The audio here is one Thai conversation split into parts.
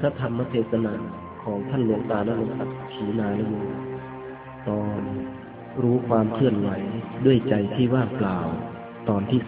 ระธรรมเทศนาของท่านหลวงตาณรงค์ศักดิ์ขีณานโยตอนรู้ความเคลื่อนไหวด้วยใจที่ว่างเปล่าตอนที่2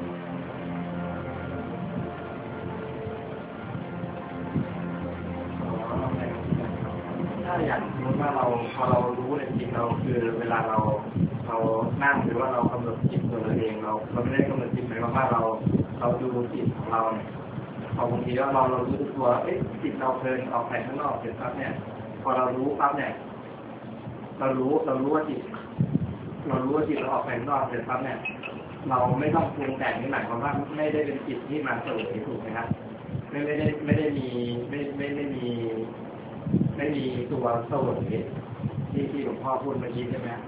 ถ้าอย่างสมมติว่าพอเรารู้ในจิตเราคือเวลาเรานั่งหรือว่าเรากำหนดจิตตัวเราเองเราไม่ได้กำหนดจิตหมายความว่าเราดูจิตของเราเนี่ยพอบางทีว่าเรารู้ตัวจิตเราเพลินออกไปข้างนอกเสร็จปั๊บเนี่ยพอเรารู้ปั๊บเนี่ยเรารู้ว่าจิตเราออกไปข้างนอกเสร็จปั๊บเนี่ยเราไม่ต้องปรุงแต่งนี่หมายความว่าไม่ได้เป็นจิตที่มาเสวยถูกไหมครับไม่ได้มีตัวเสวยที่หลวงพ่อพูดเมื่อกี้ใช่ไหม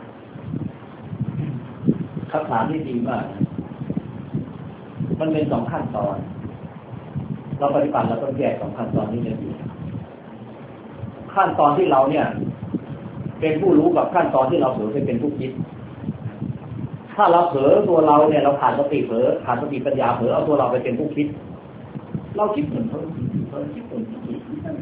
คำถามที่ดีมากมันเป็น2ขั้นตอนเราปฏิบัติเราต้องแยก2ขั้นตอนนี้ให้ดีขั้นตอนที่เราเนี่ยเป็นผู้รู้กับขั้นตอนที่เราเผลอไปเป็นผู้คิดถ้าเราเผลอตัวเราเนี่ยเราขาดสติเผลอขาดสติปัญญาเผลอเอาตัวเราไปเป็นผู้คิดเราคิดเหมือนเผลอคิดเหมือนคิด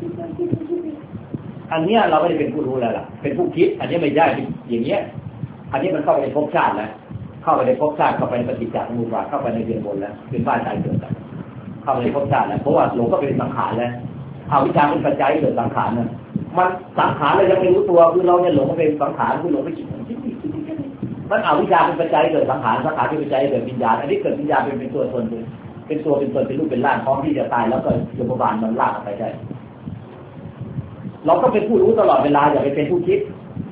อันเนี้ยเราไม่ได้เป็นผู้รู้แล้วล่ะเป็นผู้คิดอันนี้ไม่ได้อย่างเงี้ยอันนี้มันเข้าไปในภพชาติแล้วเข้าไปในภพชาติเข้าไปในปฏิจจสมุปบาทเข้าไปในเดือนบนแล้วเป็นบ้านใจเกิดแล้วเข้าไปในภพชาติแล้วเพราะว่าหลงก็เป็นสังขารแล้วเอาวิชาเป็นปัจจัยเกิดสังขารนะมันสังขารเรายังไม่รู้ตัวคือเราเนี่ยหลงก็เป็นสังขารคือหลงไปคิดมันเอาวิชาเป็นปัจจัยเกิดสังขารสังขารเป็นปัจจัยเกิดวิญญาณอันนี้เกิดวิญญาณเป็นตัวตนเป็นตัวเป็นตนเป็นรูปเป็นร่างพร้อมที่จะตายแล้วก็ยมบาลมันลากไปได้เราก็เป็นผู้รู้ตลอดเวลาอย่าไปเป็นผู้คิด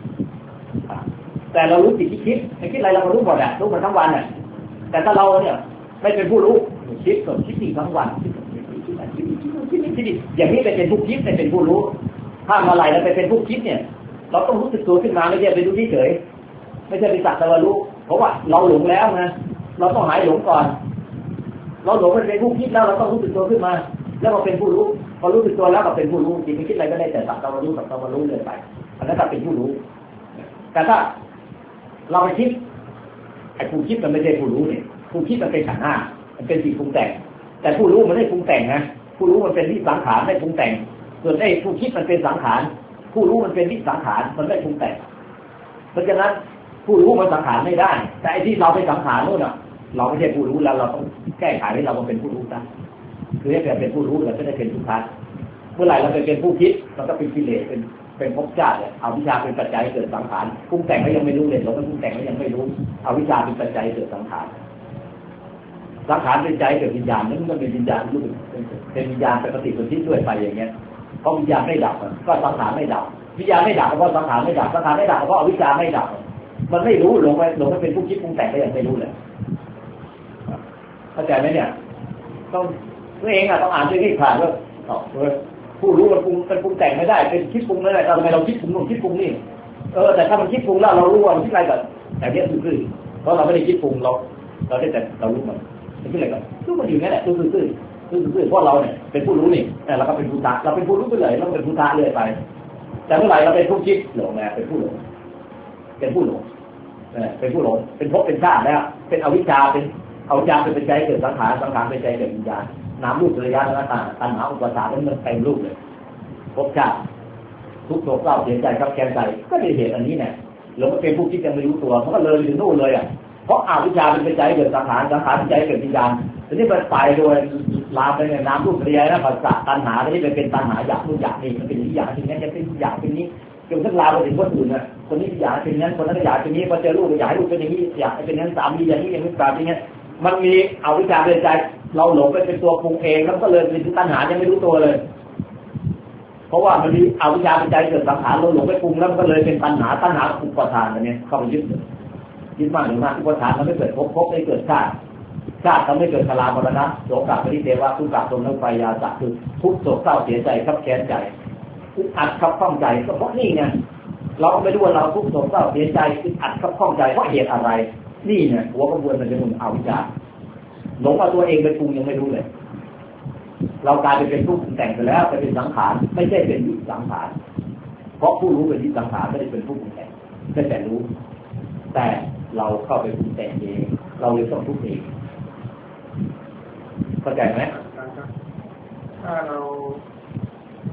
แต่เรารู้สิ่งที่คิดไม่คิดอะไรเราก็รู้หมดแหละรู้มันทั้งวันน่ะแต่ถ้าเราเนี่ยไม่เป็นผู้รู้คิดก่อนคิดสิ่งทั้งวันคิดอย่างนี้ไปเป็นผู้คิดไปเป็นผู้รู้ถ้าเมื่อไหร่เราไปเป็นผู้คิดเนี่ยเราต้องรู้สึกตัวขึ้นมาไม่ใช่ไปดูเฉยไม่ใช่ไปสักแต่ว่ารู้เพราะว่าเราหลงแล้วนะเราต้องหายหลงก่อนเราหลงไปเป็นผู้คิดแล้วเราต้องรู้สึกตัวขึ้นมาแล้วมาเป็นผู้รู้พอรู้สึกตัวแล้วก็เป็นผู้รู้จิตไม่คิดอะไรก็ได้แต่สักแต่ว่ารู้สักแต่ว่ารู้เลยไปอันนั้นก็เป็นผู้รู้แต่ถ้าเราไปคิดไอ้ผู้คิดมันไม่ใช่ผู้รู้เนี่ยผู้คิดมันเป็นขันธ์ห้ามันเป็นสิ่งปรุงแต่งแต่ผู้รู้มันไม่ปรุงแต่งนะผู้รู้มันเป็นวิสังขารไม่ปรุงแต่งส่วนไอ้ผู้คิดมันเป็นสังขารผู้รู้มันเป็นวิสังขารมันไม่ปรุงแต่งเพราะฉะนั้นผู้รู้มันสังขารไม่ได้แต่ไอ้ที่เราไปสังขารโน่นน่ะเราไม่ใช่ผู้รู้แล้วเราต้องแก้ไขให้เรามาเป็นผู้รู้ซะคือให้เกิดเป็นผู้รู้เราจะได้เป็นทุกข์เมื่อไหร่เราเป็นผู้คิดเราก็เป็นกิเลสเป็นภพชาติเนี่ยเอาวิชาเป็นปัจจัยเกิดสังขารปรุงแต่งก็ยังไม่รู้เลยเราก็ปรุงแต่งก็ยังไม่รู้เอาวิชาเป็นปัจจัยเกิดสังขารสังขารเป็นใจเกิดวิญญาณนั้นมันเป็นวิญญาณรู้เป็นวิญญาณเป็นปฏิสนธิด้วยไปอย่างเงี้ยเพราะวิญญาณไม่ดับก็สังขารไม่ดับวิญญาณไม่ดับเพราะสังขารไม่ดับสังขารไม่ดับเพราะอวิชชาไม่ดับมันไม่รู้หลงไปเป็นผู้คิดปรุงแต่งก็ยังไม่รู้เลยเข้าใจไหมเนี่ยต้องตัวเองต้องอ่านด้วยที่ผ่านว่าผู้รู้มันปรุงแต่งไม่ได้เป็นคิดปรุงไม่ได้ทำไมเราคิดปรุงนู่นคิดปรุงนี่แต่ถ้ามันคิดปรุงแล้วเรารู้ว่ามันคิดอะไรก่อนแต่เนี้ยคือเพราะเราไม่ได้คิดปรุงเราได้แต่เรารู้มันคิดอะไรก่อนรู้มันอยู่นั่นแหละซื่อเพราะเราเนี่ยเป็นผู้รู้นี่เราก็เป็นพุทธะเราเป็นผู้รู้ไปเลยเราเป็นพุทธะเรื่อยไปแต่เมื่อไหร่เราเป็นผู้คิดหลงไงเป็นผู้หลงเป็นผู้หลงเป็นผู้หลงเป็นภพเป็นชาติแล้วเป็นอวิชชาเป็นปัจจัยเกิดสังขารสังขารเป็นปัจจัยเกิดวิญญาณนามรูประยะแล้วตัณหาอุปาทานนั้นมันเต็มรูปเลยภพชาติทุกข์โศกเศร้าเสียใจครับแค้นใจก็ด้วยเหตุอันนี้เนี่ยหลงเป็นผู้คิดยังไม่รู้ตัวมันก็เลยถึงนู่นเลยเพราะอวิชชาเป็นปัจจัยเกิดสังขารสังขารปัจจัยเกิดวิญญาณทีนี้มันไปโดยลามไปในนามรูประยะนะปัสสะตัณหาที่เป็นตัณหาอยากรู้อยากนี่มันเป็นอยากอย่างนี้จะเป็นอยากเป็นนี้จนทั้งลามไปถึงคนอื่นน่ะคนนี้อยากเป็นนั้นคนนั้นอยากเป็นนี้พอเจอลูกอยากให้ลูกเป็นอย่างนี้อยากเป็นนั้นสามีอย่างนี้อย่างนี้แบบนี้มันมีอวิชชาเป็นใจเราหลงไปเป็นตัวปรุงเองแล้วก็เลยเป็นตัณหายังไม่รู้ตัวเลยเพราะว่ามันมีอวิชชาเป็นใจเกิดสังขารเราหลงไปปรุงแล้วมันก็เลยเป็นตัณหาอุปาทานอันนี้เข้าไปยึดมากหรือมากอุปาทานมันไม่เกิดภพไม่เกิดชาติทำให้เกิดชรามรณะโศกปริเทวะทุกขโทมนัสปายาสะคือทุกข์โศกเศร้าเสียใจคับแค้นใจอึดอัดคับข้องใจก็เพราะนี่ไงเราไม่รู้ว่าเราทุกข์โศกเศร้าเสียใจอึดอัดคับข้องใจเพราะเหตุอะไรนี่เนี่ยหัวกระบวนมันจะมุ่งเอาวิชาหลงเอาตัวเองไปปรุงยังไม่รู้เลยเรากลายเป็นผู้ปรุงแต่งไปแล้วไปเป็นสังขารไม่ใช่เป็นวิสังขารเพราะผู้รู้เป็นวิสังขารไม่ได้เป็นผู้ปรุงแต่งแค่แต่รู้แต่เราเข้าไปปรุงแต่งเองเราเลยต้องทุกข์เองเข้าใจไหมถ้าเรา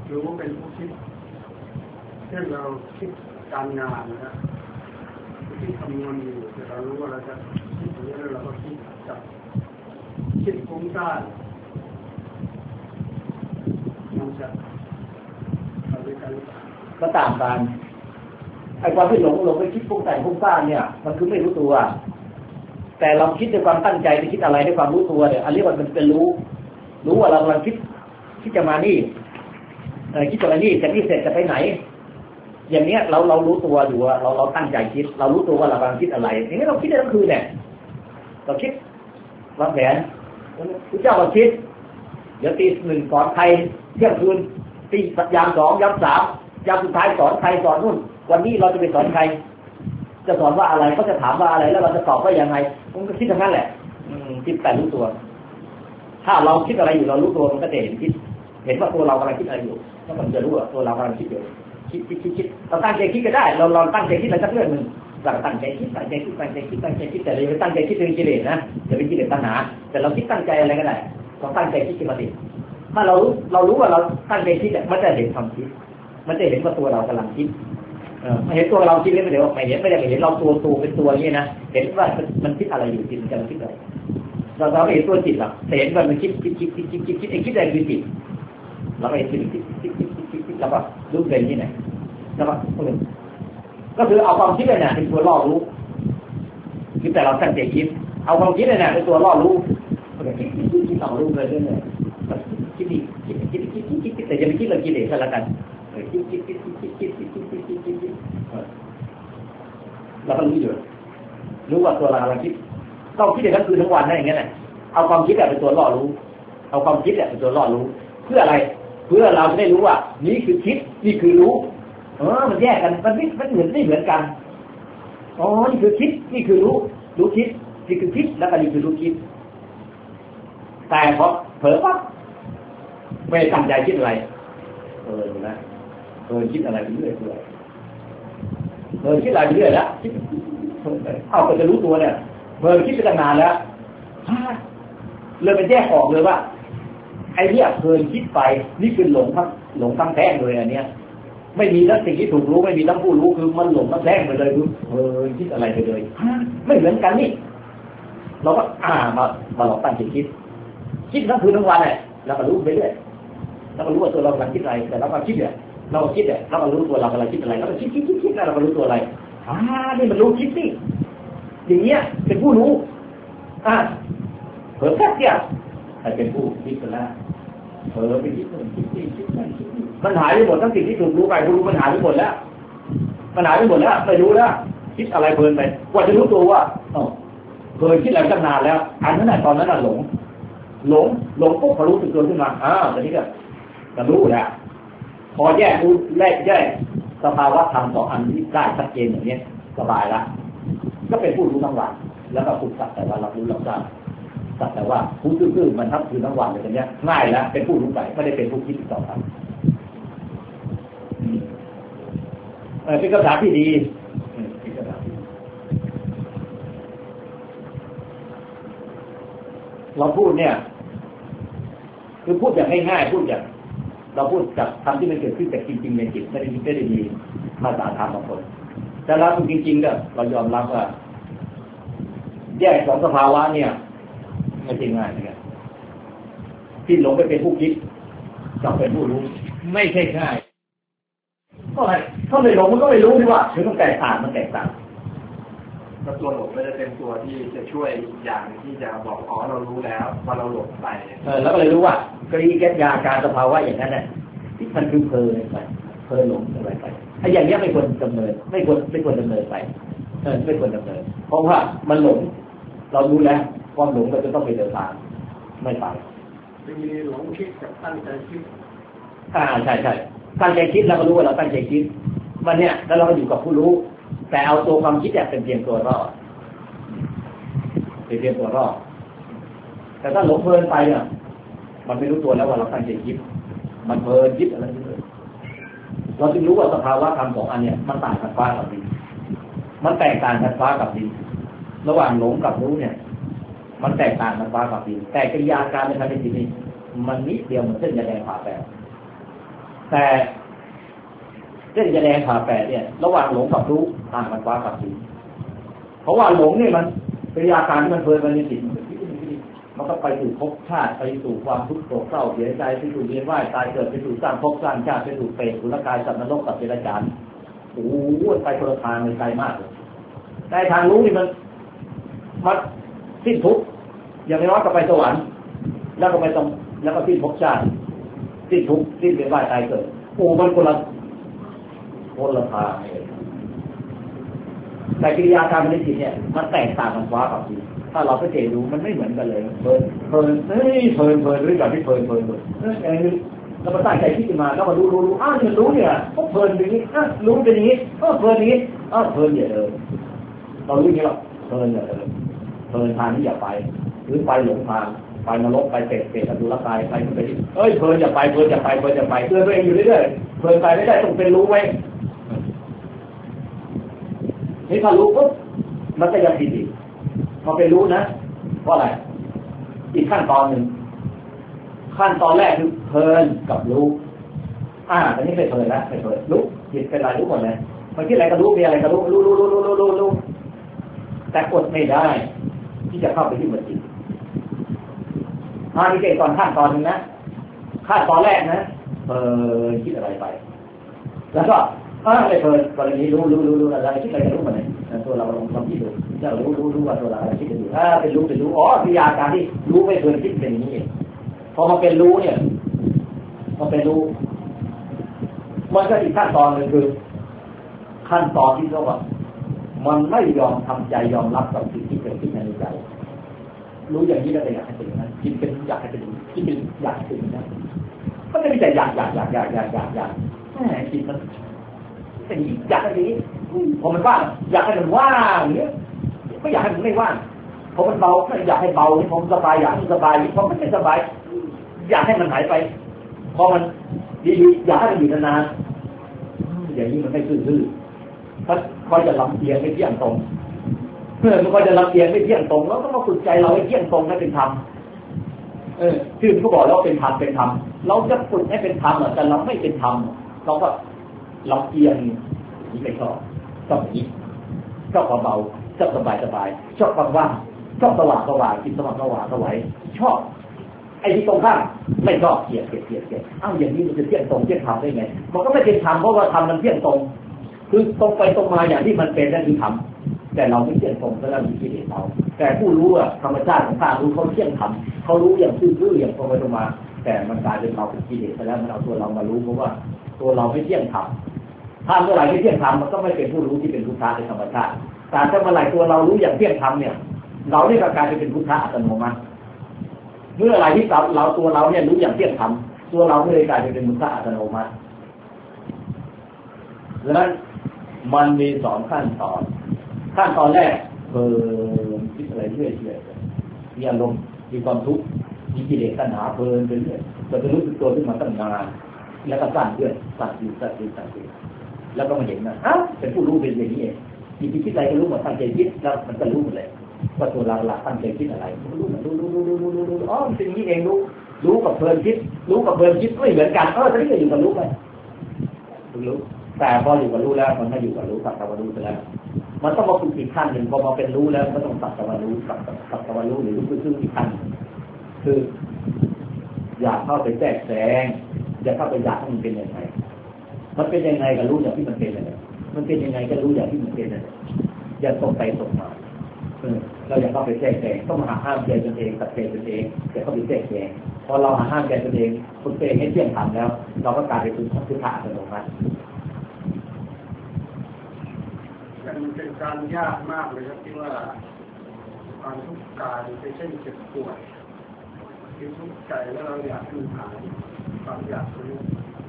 รู้ว่าเป็นผู้คิดเช่นเราคิดการงานนะครับคิดคำนวณอยู่แต่เรารู้ว่าเราจะคิดอย่างนี้แล้วเราก็คิดกับคิดฟุ้งซ่านมันจะเอาด้วยกันก็ต่างกันไอ้ความที่หลงไปคิดฟุ้งซ่านเนี่ยมันคือไม่รู้ตัวแต่เราคิดด้วยความตั้งใจไปคิดอะไรด้วยความรู้ตัวเนี่ยอันนี้มันเป็นรู้ว่าเรากำลังคิดจะมานี่คิดจะมานี่จะนี่เสร็จจะไปไหนอย่างเนี้ยเรารู้ตัวอยู่ว่าเราตั้งใจคิดเรารู้ตัวว่าเรากำลังคิดอะไรอย่างนี้เราคิดได้ทั้งคืนเนี่ยเราคิดวางแผนพระเจ้าก็คิดเดี๋ยวตีหนึ่งสอนใครเที่ยงคืนตียามสองยามสามยามสุดท้ายสอนใครสอนนู่นวันนี้เราจะไปสอนใครจะสอนว่าอะไรก็จะถามว่าอะไรแล้วเราจะตอบว่ายังไงมันก็คิดทั้งนั้นแหละคิดแต่รู้ตัวถ้าเราคิดอะไรอยู่เรารู้ตัวมันก็จะเห็นว่าตัวเรากำลังคิดอะไรอยู่แล้วมันจะรู้ว่าตัวเรากำลังคิดอยู่คิดเราตั้งใจคิดก็ได้เราตั้งใจคิดอะไรสักเรื่องนึงเราตั้งใจคิดแต่เราไม่ตั้งใจคิดถึงกิเลสนะจะเป็นกิเลสตัณหาแต่เราคิดตั้งใจอะไรก็ได้เราตั้งใจคิดขึ้นมาดิถ้าเรารู้ว่าเราตั้งใจคิดมันจะเห็นความคิดมันจะเห็นว่าตัวเรากำลังคิดไม่เห็นตัวเราคิดเลยไม่เดี๋ยวไม่ได้เห็นเราตัวเป็นตัวนี้นะเห็นว่ามันคิดอะไรอยู่จิตมันกำลังคิดอะไรเราไม่เห็นตัวจิตหรอกแต่เห็นว่ามันคิดคิดอะไรคือจิตเราไม่เห็นคิดแล้วก็รู้เป็นที่ไหนแล้วก็คือเอาความคิดเลยเนี่ยเป็นตัวล่อรู้คิดแต่เราตั้งใจคิดเอาความคิดเลยเนี่ยเป็นตัวล่อรู้คิดต่อรู้เลยเนี่ยคิดแต่จะไม่คิดเรื่องกิเลสก็แล้วกันคิดเราก็รู้อยู่รู้ว่าตัวเรากำลังคิดต้องคิดอย่างนั้นคือทั้งวันนั่นอย่างนั้นแหละเอาความคิดเป็นตัวล่อรู้เอาความคิดเป็นตัวล่อรู้เพื่ออะไรเพื่อเราจะได้รู้ว่านี่คือคิดนี่คือรู้มันแยกกันมันเหมือนไม่เหมือนกันนี่คือคิดนี่คือรู้คิดนี่คือคิดแล้วก็นี่คือรู้คิดแต่พอเผลอปั๊บไม่ตั้งใจคิดอะไรนะคิดอะไรไปเรื่อยคิดอะไรไปเรื่อยแล้วเอาก็จะรู้ตัวเนี่ยคิดไปตั้งนานแล้วเลยมันแยกออกเลยว่าไอ้เนี่ยคิดไปนี่คือหลงทั้งแท้งเลยอันเนี้ยไม่มีทั้งสิ่งที่ถูกรู้ไม่มีทั้งผู้รู้คือมันหลงทั้งแท้งไปเลยคือคิดอะไรไปเลยไม่เหมือนกันนี่เราก็มาลองตั้งใจคิดทั้งคืนทั้งวันเลยแล้วก็รู้ไปเรื่อยแล้วก็รู้ว่าตัวเรากำลังคิดอะไรแต่เราก็คิดเนี่ยเราก็คิดเนี่ยเราก็รู้ตัวเรากำลังคิดอะไรแล้วก็คิดแล้วเราก็รู้ตัวอะไรนี่มันรู้คิดสิอย่างเงี้ยเป็นผู้รู้เผลอแค่เดียวใครเป็นผู้คิดกันแล้วเผลอไปคิดนู่นคิดนี่คิดนั่นคิดนี่มันหายไปหมดทั้งสิ่งที่ถูกรู้ไปผู้รู้มันหายไปหมดแล้วไม่รู้แล้วคิดอะไรเพลินไปกว่าจะรู้ตัวว่าเคยคิดอะไรตั้งนานแล้วอันนั้นตอนนั้นหลงปุ๊บพอรู้สึกตัวขึ้นมาตอนนี้ก็รู้แล้วพอแยกสภาวะธรรมสองอันนี้ได้ชัดเจนอย่างนี้สบายละก็เป็นผู้รู้ทั้งวันแล้วก็ฝึกสักแต่ว่าเรารู้เราทราบสักแต่ว่าผู้ซื่อๆมันทับคือทั้งวันเลยตรงนี้ง่ายแล้วเป็นผู้รู้ไปไม่ได้เป็นผู้คิดต่อไปเป็นคำถามที่ดีเราพูดเนี่ยคือพูดอย่างง่ายๆพูดอย่างเราพูดกับคำที่มันเกิดขึ้นแต่จริงๆในจิตไม่ได้มีภาษาธรรมบางคนแต่เราจริงๆก็เรายอมรับว่าแยกสองสภาวะเนี่ยไม่ใช่ง่ายนะครับที่หลงไปเป็นผู้คิดกับเป็นผู้รู้ไม่ใช่ง่ายก็อะไรถ้าไม่หลงมันก็ไม่รู้ดีว่าถึงต้องแตกต่างมันแตกต่างแล้วตัวหลงก็จะเป็นตัวที่จะช่วยอย่างที่จะบอกเรารู้แล้วว่าเราหลงไปแล้วก็เลยรู้ว่ากริยาการสภาวะอย่างนั้นน่ะที่มันคือเพลินหลงอะไรไปไอ้อย่างนี้ไม่ควรดำเนินไม่ควรดำเนินไปไม่ควรดำเนินเพราะว่ามันหลงเรารู้แล้วความหลงเราจะต้องไปเดินทางไม่ไปมีหลงคิดกับตั้งใจคิดใช่ตั้งใจคิดแล้วก็รู้ว่าเราตั้งใจคิดมันเนี่ยแล้วเราก็อยู่กับผู้รู้แต่เอาตัวความคิดเป็นเพียงตัวรอดเป็นเพียงตัวรอดแต่ถ้าหลงเพลินไปเนี่ยมันไม่รู้ตัวแล้วว่าเราตั้งใจคิดมันเพลินคิดอะไรเลยเราจึงรู้ว่าสภาวะธรรมสองอันเนี่ยมันต่างกันฟ้ากับดินมันแตกต่างกันฟ้ากับดินระหว่างหลงกับรู้เนี่ยมันแตกต่างกันฟ้ากับดินแต่กิริยาการในทางจิตนี่มันนิดเดียวเหมือนเส้นยาแดงผ่าแปลแต่เส้นจะแดงผ่าแปดเนี่ยระหว่างหลงกับรู้ต่างกันฟ้ากับดินเพราะว่าหลงนี่มันเป็นอาการที่มันเพลินไปในจิตมันก็ไปสู่ภพชาติไปสู่ความทุกข์โศกเศร้าเสียใจไปสู่เวียนว่ายตายเกิดไปสู่สร้างภพสร้างชาติไปสู่เปรตสุรกายสัตว์นรกกับเดรัจฉานโอ้โหไปคนละทางเลยไกลมากเลยแต่ทางรู้นี่มันสิ้นทุกข์อย่างน้อยก็ไปสวรรค์แล้วก็ไปตรงแล้วก็สิ้นภพชาติสิ้นทุกข์สิ้นเวียนว่ายตายเกิดโอ้มันคนละทางเลยแต่กิริยาการในจิตเนี่ยมันแตกต่างกันฟ้ากับดินถ้าเราสังเกตดูมันไม่เหมือนกันเลยเพลินหรือแบบที่เพลินอย่างนี้เราไปตั้งใจคิดขึ้นมาแล้วมาดูฉันรู้เนี่ยก็เพลินอย่างนี้รู้เป็นอย่างนี้เพลินอย่างนี้เพลินอย่าเลยเรารู้อย่างนี้หรอกเพลินอย่าเลยเพลินทางนี้อย่าไปหรือไปหลงทางไปนรกไปเปรตดูละกายไปเพลินอย่าไปเตือนตัวเองอยู่เรื่อยๆเพลินไปไม่ได้ต้องเป็นรู้ไว้นี่ถ้ารู้ปุ๊บมันจะยังผิดอีกมันไปรู้นะว่าอะไรอีกขั้นตอนหนึ่งขั้นตอนแรกคือเพลินกับรู้ตอนนี้ไม่เพลินแล้วไม่เพลินรู้จิตเป็นอะไรรู้หมดเลยมันคิดอะไรก็รู้มีอะไรก็รู้แต่กดไม่ได้ที่จะเข้าไปที่มันจิตนี่เป็นตอนขั้นตอนนึงนะขั้นตอนแรกนะคิดอะไรไปแล้วก็ไม่เพลินกรณีรู้อะไรคิดอะไรก็รู้หมดเลยตัวเราลองทำที่ดูจะรู้ว่าตัวเราอะไรคิดอยู่เป็นรู้วิทยาการที่รู้ไม่เพลินคิดเป็นอย่างนี้เองพอมาเป็นรู้เนี่ยมันเป็นรู้มันก็อีกขั้นตอนนึงคือขั้นตอนที่เรียกว่ามันไม่ยอมทำใจยอมรับกับสิ่งที่เกิดขึ้นในใจรู้อย่างนี้แล้วแต่อยากให้เป็นนะคิดเป็นอยากให้เป็นคิดเป็นอยากให้เป็นนะก็ไม่ได้แต่อยากจิตมันเป็นอยากให้เป็นพอมันว่างอยากให้มันว่างอย่างเงี้ยไม่อยากให้มันไม่ว่างพอมันเบาไม่อยากให้เบาพอมันสบายอยากให้มันสบายพอมันไม่สบายอยากให้มันหายไปพอมันดีอยากให้มันอยู่นานๆอย่างนี้มันไม่ซื่อๆถ้าคอยจะลำเอียงไม่เที่ยงตรงมันคอยจะลำเอียงไม่เที่ยงตรงแล้วก็มาฝึกใจเราให้เที่ยงตรงให้เป็นธรรมชื่อเขาบอกแล้วเป็นธรรมเราจะฝึกให้เป็นธรรมแต่เราไม่เป็นธรรมเราก็ลำเอียงนี่ไม่ชอบอย่างนี้ชอบเบาชอบสบายชอบว่างชอบสว่างกินสว่างชอบไอ้ที่ตรงข้ามไม่ชอบเกลียดอย่างนี้มันจะเที่ยงตรงเที่ยงธรรมได้ไงมันก็ไม่เป็นธรรมเพราะว่าธรรมมันเที่ยงตรงคือตรงไปตรงมาอย่างที่มันเป็นนั่นคือธรรมแต่เราไม่เที่ยงตรงแล้วเรามีกิเลสเราแต่ผู้รู้อะธรรมชาติของข้ารู้เขาเที่ยงธรรมเขารู้อย่างซื่อๆอย่างตรงไปตรงมาแต่มันกลายเป็นเราเป็นกิเลสไปแล้วมันเอาตัวเรามารู้เพราะว่าตัวเราไม่เที่ยงธรรมถ้าเมื่อไหร่ไม่เที่ยงธรรมมันก็ไม่เป็นผู้รู้ที่เป็นพุทธะในธรรมชาติแต่ถ้าเมื่อไหร่ตัวเรารู้อย่างเที่ยงธรรมเนี่ยเราได้กลายเป็นพุทธะอัตโนมัติเมื่อไหร่ที่เราตัวเราเนี่ยรู้อย่างเที่ยงธรรมตัวเราไม่ได้กลายเป็นพุทธะอัตโนมัติดังนั้นมันมีสองขั้นตอนแรกคิดอะไรเรื่อยๆมีอารมณ์มีความทุกข์มีกิเลสตัณหาเพลินไปเรื่อยแต่จะรู้สึกตัวขึ้นมาตั้งนานแล้วก็สั่นแล้วก็มาเห็นนะเป็นผู้รู้เป็นอย่างนี้เองคิดอะไรก็รู้หมดตั้งใจคิดแล้วมันก็รู้หมดเลยว่าตัวเราตั้งใจคิดอะไรรู้มันรู้มันเป็นอย่างนี้เองรู้กับเพลินคิดไม่เหมือนกันตอนนี้ก็อยู่กับรู้ไปรู้แต่พออยู่กับรู้แล้วมันไม่อยู่กับรู้สักแต่ว่ารู้ไปแล้วมันต้องมาฝึกอีกขั้นหนึ่งพอมาเป็นรู้แล้วก็ต้องสักแต่ว่ารู้สักแต่ว่ารู้หรือรู้ซึ่งอีกขั้นคืออยากเข้าไปแทรกแซงอยากเข้าไปอยากให้มันเป็นยังไงมันเป็นยังไงก็รู้อย่างที่มันเป็นเลยมันเป็นยังไงก็รู้อย่างที่มันเป็นเลยอย่าตกไปตกมาเราอยากเข้าไปแทรกแซงต้องมาห้ามใจตนเองตัดใจตนเองอย่าเข้าไปแทรกแซงพอเราห้ามใจตนเองฝึกตัวเองให้เที่ยงธรรมแล้วเราก็กลายเป็นพุทธะอัตโนมัติมันเป็นการยากมากเลยครับที่ว่าความทุกข์กายเป็นเช่นเจ็บปวดที่ทุกข์ใจแล้วเราอยากให้มันหายความอยากนี้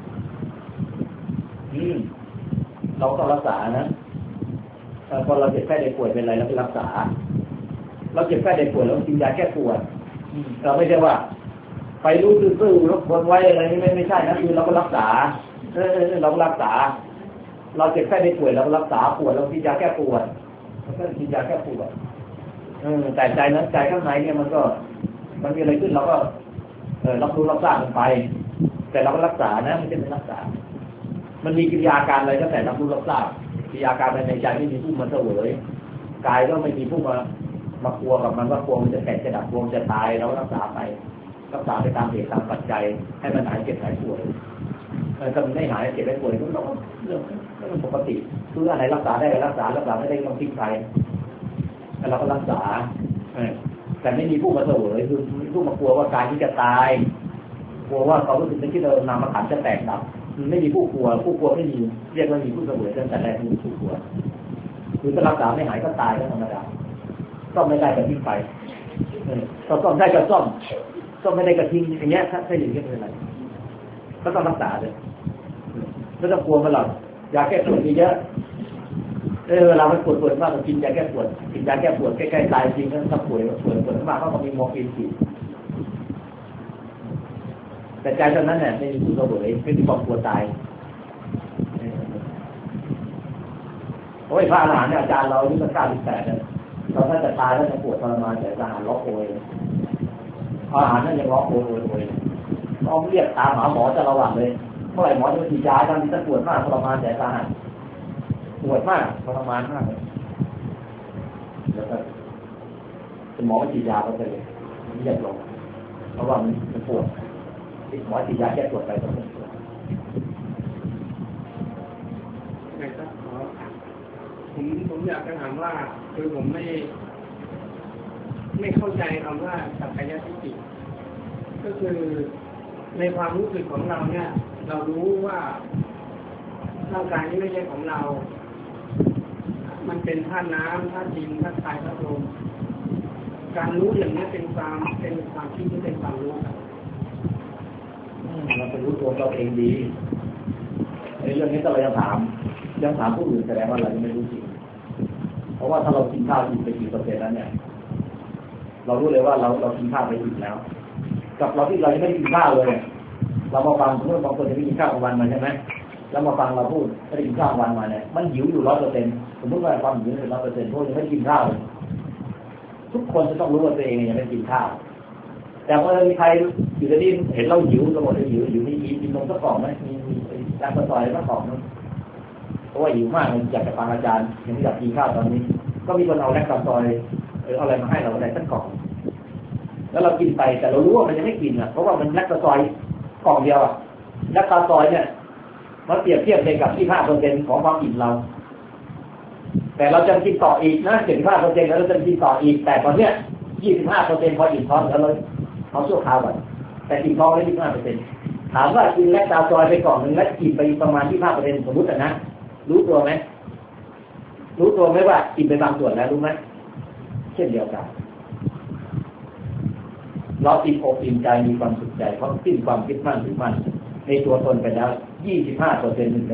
เราต้องรักษานะพอเราเจ็บแค่ได้ป่วยเป็นอะไรเราไปรักษาเราเจ็บแค่ได้ป่วยเรากินยาแก้ปวดเราไม่ใช่ว่าไปรู้ซื่อๆแล้วคนไว้อะไรนี่ไม่ใช่นะคือเราก็รักษาเรารักษาเราเจ็บแค่ได้ป่วยเรารักษาปวดเรากินยาแก้ปวดเราก็กินยาแก้ปวดแต่ใจนั้นใจข้างในเนี่ยมันมีอะไรขึ้นเราก็รับรู้รับทราบมันไปแต่เราก็รักษานะไม่ใช่ไม่รักษามันมีกิริยาการอะไรก็แต่รับรู้รับทราบกิริยาการภายในใจไม่มีผู้มาเสวยกายก็ไม่มีผู้มากลัวกับมันว่ากลัวมันจะแตกจะดับกลัวมันจะตายเรารักษาไปรักษาไปตามเหตุตามปัจจัยให้มันหายเจ็บหายป่วยถ้ามันไม่หายเจ็บหายป่วยก็ต้องเรื่องปกติคืออะไรรักษาได้ก็รักษาไม่ได้ต้องทิ้งไปแล้วเราก็รักษาแต่ไม่มีผู้มาเสวยคือมีผู้มากลัวว่ากายที่จะตายกลัวว่าเขารู้สึกที่เรานามขันจะแตกดับไม่มีผู้กลัวไม่มีเรียกว่ามีผู้เสวยตั้งแต่แรกไม่มีผู้กลัวคือถ้ารักษาไม่หายก็ตายก็ธรรมดาซ่อมไม่ได้ก็ทิ้งไปซ่อมได้ก็ซ่อมไม่ได้ก็ทิ้งอย่างเงี้ยถ้าอย่างนี้เป็นอะไรก็ต้องรักษาเลยไม่ต้องกลัวมันหรอกยาแก้ปวดมีเยอะเวลามันปวดมากก็กินยาแก้ปวดกินยาแก้ปวดใกล้ๆตายจริงถ้าป่วยมากก็มีมอร์ฟีนฉีดแต่ใจตอนนั้นเนี่ยไม่มีผู้เสวยไม่มีความกลัวตายโอ้ยพระอรหันต์เนี่ยอาจารย์เราอายุตั้ง98เนี่ยเราถ้าจะตายแล้วจะปวดทรมานแต่ทหารร้องโอยพระอรหันต์นั่นยังร้องโอยต้องเรียกตามหาหมอจะระวังเลยเมื่อไหร่หมอจะมาฉีดยาตอนนี้จะปวดมากทรมานแต่ทหารปวดมากทรมานมากเลยแล้วก็เป็นหมอฉีดยาก็เลยเรียกลงเพราะว่ามันปวดหมอฉีดยาแก้ปวดไปต้องปวดผมอยากจะถามว่าคือผมไม่เข้าใจคำว่าสักกายทิฏฐิก็คือในความรู้สึกของเราเนี่ยเรารู้ว่าร่างกายนี้ไม่ใช่ของเรามันเป็นธาตุน้ำธาตุดินธาตุไฟธาตุลมการรู้อย่างนี้เป็นความคิดที่เป็นความรู้ครับเราเป็นรู้ตัวเราเองดีในเรื่องนี้ถ้าเรายังถามผู้อื่นแสดงว่าเราไม่รู้จริงเพราะว่าถ้าเรากินข้าวอิ่มไปกี่เปอร์เซ็นต์แล้วเนี่ยเรารู้เลยว่าเรากินข้าวไปอิ่มแล้วกับเราที่เรายังไม่ได้กินข้าวเลยเรามาฟังเมื่อบางคนจะไม่กินข้าววันมาใช่ไหมแล้วมาฟังเราพูดไม่ได้กินข้าววันมาเนี่ยมันหิวอยู่100%สมมติว่าความหิวอยู่100%พวกยังไม่ได้กินข้าวเลยทุกคนจะต้องรู้ว่าตัวเองยังไม่ได้กินข้าวแต่ว่ามีใครอยู่ในนี้เห็นเราหิวเราบอกว่าหิวนี่กินนมสักกล่องไหมมียาสลายสักกล่องนึงเพราะว่าหิวมากเลยอยากจะฟังอาจารย์ยังไม่อยากกินข้าวตอนนี้ก็มีคนเอาแลคตาซอยเอาอะไรมาให้เราอะไรสักกล่องแล้วเรากินไปแต่เรารู้ว่ามันยังไม่กินอ่ะเพราะว่ามันแลคตาซอยกล่องเดียวอ่ะแลคตาซอยเนี่ยมันเปรียบเทียบไปกับ 25% ของความอิ่มเราแต่เราจะกินต่ออีกนะ 75% แล้วเราจะกินต่ออีกแต่ตอนเนี้ย 25% พออิ่มท้องแล้วเราเอาชั่วคราวก่อนแต่อิ่มท้องได้ 25% ถามว่ากินแลคตาซอยไปกล่องนึงแล้วอิ่มไปประมาณ 25% สมมุตินะรู้ตัวไหมว่าอิ่มไปบางส่วนแล้วรู้ไหมเช่นเดียวกันเราอิ่มอกอิ่มใจมีความสุขใจเพราะสิ้นความคิดมั่นถือมั่นในตัวตนไปแล้ว 25% 1 ใน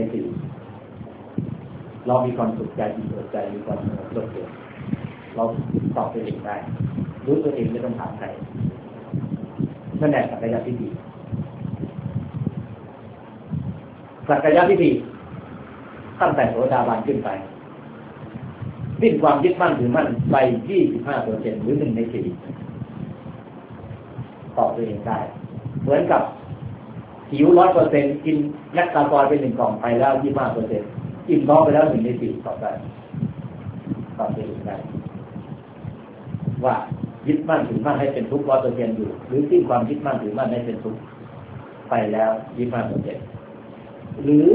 4เรามีความสุขใจอิ่มอกใจมีความสงบโดดเดี่ยวเราตอบตัวเองได้รู้ตัวเองไม่ต้องถามใครนั่นแหละสักกายทิฏฐิสักกายทิฏฐิตั้งแต่โสดาบันขึ้นไปสิ้นความยึดมั่นถือมั่นไป 25% หรือ 1 ใน 4ตอบตัวเองได้เหมือนกับหิว 100% กินแลคตาซอยไป1 กล่องไปแล้ว 25% อิ่มท้องไปแล้ว 1 ใน 4ตอบได้ตอบตัวเองได้ว่ายึดมั่นถือมั่นให้เป็นทุกข์ 100% อยู่หรือสิ้นความยึดมั่นถือมั่นให้เป็นทุกข์ไปแล้ว 25% หรือ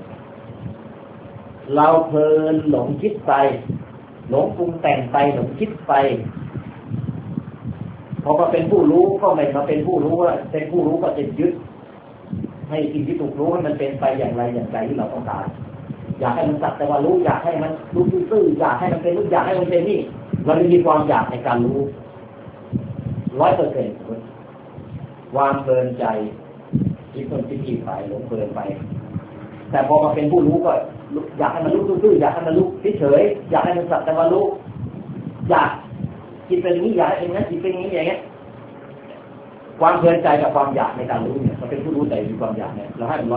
เราเพลินหลงคิดไปหลงปรุงแต่งไปหลงคิดไปพอมาเป็นผู้รู้ก็ไม่มาเป็นผู้รู้ว่าเป็นผู้รู้ก็จะยึดให้สิ่งที่ถูกรู้ให้มันเป็นไปอย่างไรอย่างใจที่เราต้องการอยากให้มันสักแต่ว่ารู้อยากให้มันรู้ซื่ออยากให้มันเป็นรู้อยากให้มันเป็นนี่เราจะมีความอยากในการรู้ 100% วางเพลินใจคิดคนคิดไปหลงเพลินไปแต่พอมาเป็นผู้รู้ก็อยากให้มันรู้ซื่ออยากให้มันรู้เฉยอยากให้มันสักแต่ว่ารู้อยากคิดเป็นอย่างนี้อยากให้เป็นอย่างนั้นคิดเป็นอย่างนี้อย่างเงี้ยความเพลินใจกับความอยากในการรู้เนี่ยมันเป็นผู้รู้ใจมีความอยากเนี่ยเราให้มัน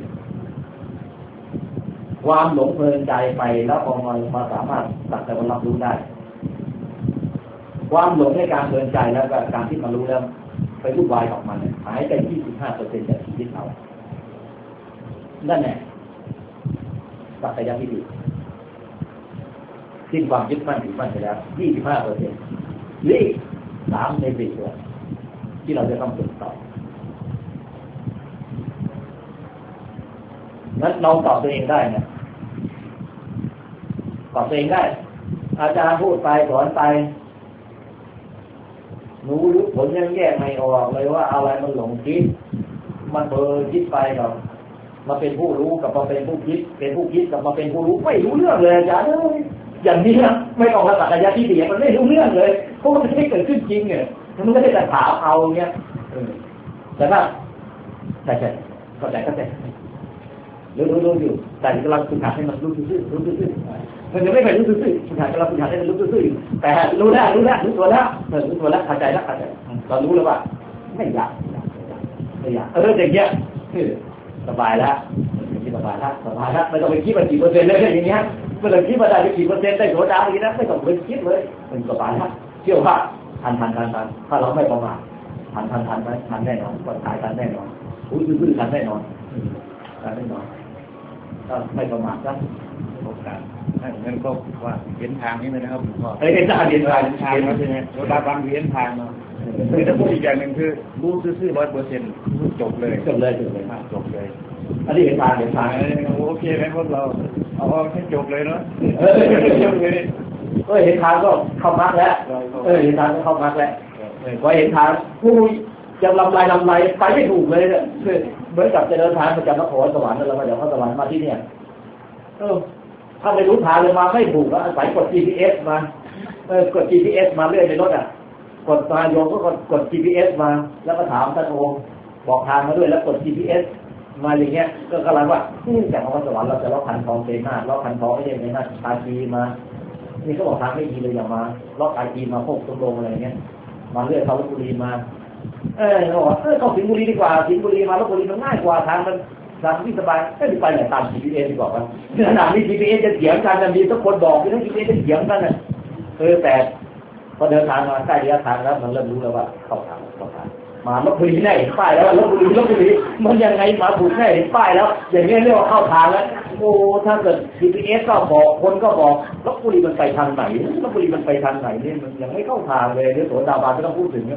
100% ความหลงเพลินใจไปแล้วพอมาสามารถสักแต่ว่ารับรู้ได้ความหลงในการเพลินใจแล้วก็การที่มารู้แล้วไปวุ่นวายกับมันหายไป 25% จากชีวิตเรานั่นแหละสักยะทิฏฐิสิ้นความยึดมั่นถือมั่นไปแล้ว 25% หรือ3 ใน 4 ส่วนที่เราจะต้องฝึกต่อนั้นเราตอบตัวเองได้นะตอบตัวเองได้อาจารย์พูดไปสอนไปหนูรู้ผลยังแยกไม่ออกเลยว่าอะไรมันหลงคิดมันเบลอคิดไปกับมาเป็นผู้รู้กับมาเป็นผู้คิดเป็นผู้คิดกับมาเป็นผู้รู้ไม่รู้เรื่องเลยอาจารย์อย่างนี้นะไม่ต้องสักยะทิฏฐิมันไม่รู้เรื่องเลยเพราะมันไม่เกิดขึ้นจริงเนี่ยมันก็ได้แต่ถามเอาเนี่ยแต่ว่าใช่เข้าใจรู้อยู่แต่กำลังฝึกหัดให้มันรู้ซื่อมันยังไม่เคยรู้ซื่อฝึกหัดกำลังฝึกหัดให้มันรู้ซื่อแต่รู้แล้วรู้ตัวแล้วเข้าใจแล้วตอนรู้แล้วว่าไม่อยากอย่างเงี้ยสบายแล้วสบายแล้วไม่ต้องไปคิดว่ากี่เปอร์เซ็นต์เลยอย่างเงี้ยไม่ต้องคิดว่าได้กี่เปอร์เซ็นต์ได้โสดาอย่างนี้นะไม่ต้องไปคิดเลยมันสบายแล้วเชื่อว่าทันถ้าเราไม่ประมาททันแน่นอนก่อนตายทันแน่นอนรู้ทันแน่นอนก็ไม่ประมาทนะโอกาสนั่นก็ว่าเห็นทางนี้เลยนะครับพ่อเห็นทางแล้วใช่ไหมเราได้บางเห็นทางเนาะคือถ้าพูดอีกอย่างหนึ่งคือรู้ซื่อ 100% จบเลยจบเลยอันนี้เห็นทางโอเคไหมพวกเราเอาให้จบเลยเนาะเห็นทางก็เข้ามักแล้วเห็นทางก็เข้ามักแล้วพอเห็นทางผู้จะลำไรไปไม่ถูกเลยเหมือนกับจะเดินทางมาจากนครสวรรค์แล้วมาจากนครสวรรค์มาที่เนี่ยถ้าไม่รู้ทางเลยมาไม่ถูกแล้วอาศัยกด GPS มากด GPS มาเรื่อยในรถกดมาโยมก็กด GPS มาแล้วก็ถามท่านองค์บอกทางมาด้วยแล้วกด GPS มาอย่างเงี้ยก็กำลังว่าจากนครสวรรค์เราจะเลาะคันทองเซนาเลาะคันทองไม่ใช่ในนั้นตาจีมานี่ก็บอกทางไม่ดีเลยอย่ามาเลาะตาจีมาพวกตรงอะไรเงี้ยมาเรื่อยเข้าลพบุรีมาเขาบอกเข้าสิงห์บุรีดีกว่าสิงห์บุรีมาลพบุรีมันง่ายกว่าทางมันที่สบายไม่ไปไหนตาม GPS ดีกว่าครับขนาดนี้ GPS จะเถียงกันมีทุกคนบอกที่ GPS จะเถียงกันแต่พอเดินทางมาใกล้ระยะทางแล้วมันเริ่มรู้แล้วว่าเข้าทางมาลพบุรีแน่เห็นป้ายแล้วลพบุรีมันยังไงมาถูกแน่เห็นป้ายแล้วอย่างนี้เรียกว่าเข้าทางแล้วโอ้ถ้าเกิด GPS ก็บอกคนก็บอกลพบุรีมันไปทางไหนลพบุรีมันไปทางไหนนี่มันยังไม่เข้าทางเลยเดี๋ยวโสดาบันไม่ต้องพูดถึง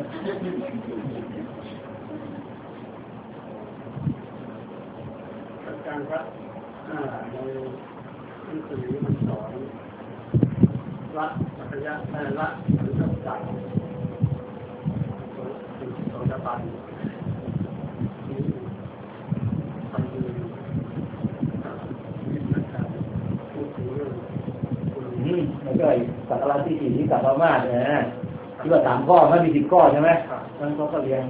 ครับในหนังสือมันสอนละสักยะละหรือสัจจะโสดาบันทำดีพูดถึงเรื่องมันก็สักการะที่สี่ที่สักการะเนี่ยที่ว่า3 ข้อไม่มี10 ข้อใช่ไหมนั่นเขาก็เรียน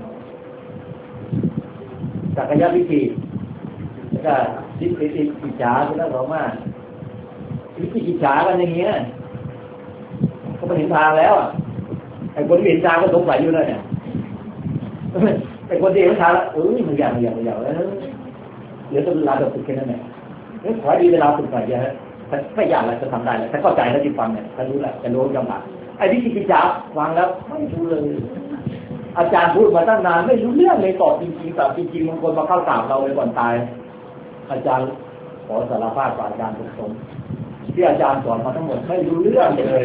สักยะวิธีก็จิตอิจฉาคุณแล้วบอกว่าวิธีอิจฉากันอย่างเงี้ยก็ไม่เห็นทางแล้วไอ้คนที่เห็นทางก็สงสัยอยู่เลยเนี่ยไอ้คนที่เห็นทางแล้วมันอยากแล้วเดี๋ยวจะเวลาเราฝึกแค่นั้นแหละขอดีเวลาฝึกหน่อยเดียวไม่อยากอะไรจะทำได้แล้วถ้าเข้าใจแล้วที่ฟังเนี่ยถ้ารู้แล้วจะรู้ยอมรับไอ้วิธีอิจฉาฟังแล้วไม่รู้เลยอาจารย์พูดมาตั้งนานไม่รู้เรื่องเลยตอบจริงบางคนมาเข้ากราบเราเลยก่อนตายอาจารย์ขอสารภาพกับอาจารย์ตรงๆที่อาจารย์สอนมาทั้งหมดไม่รู้เรื่องเลย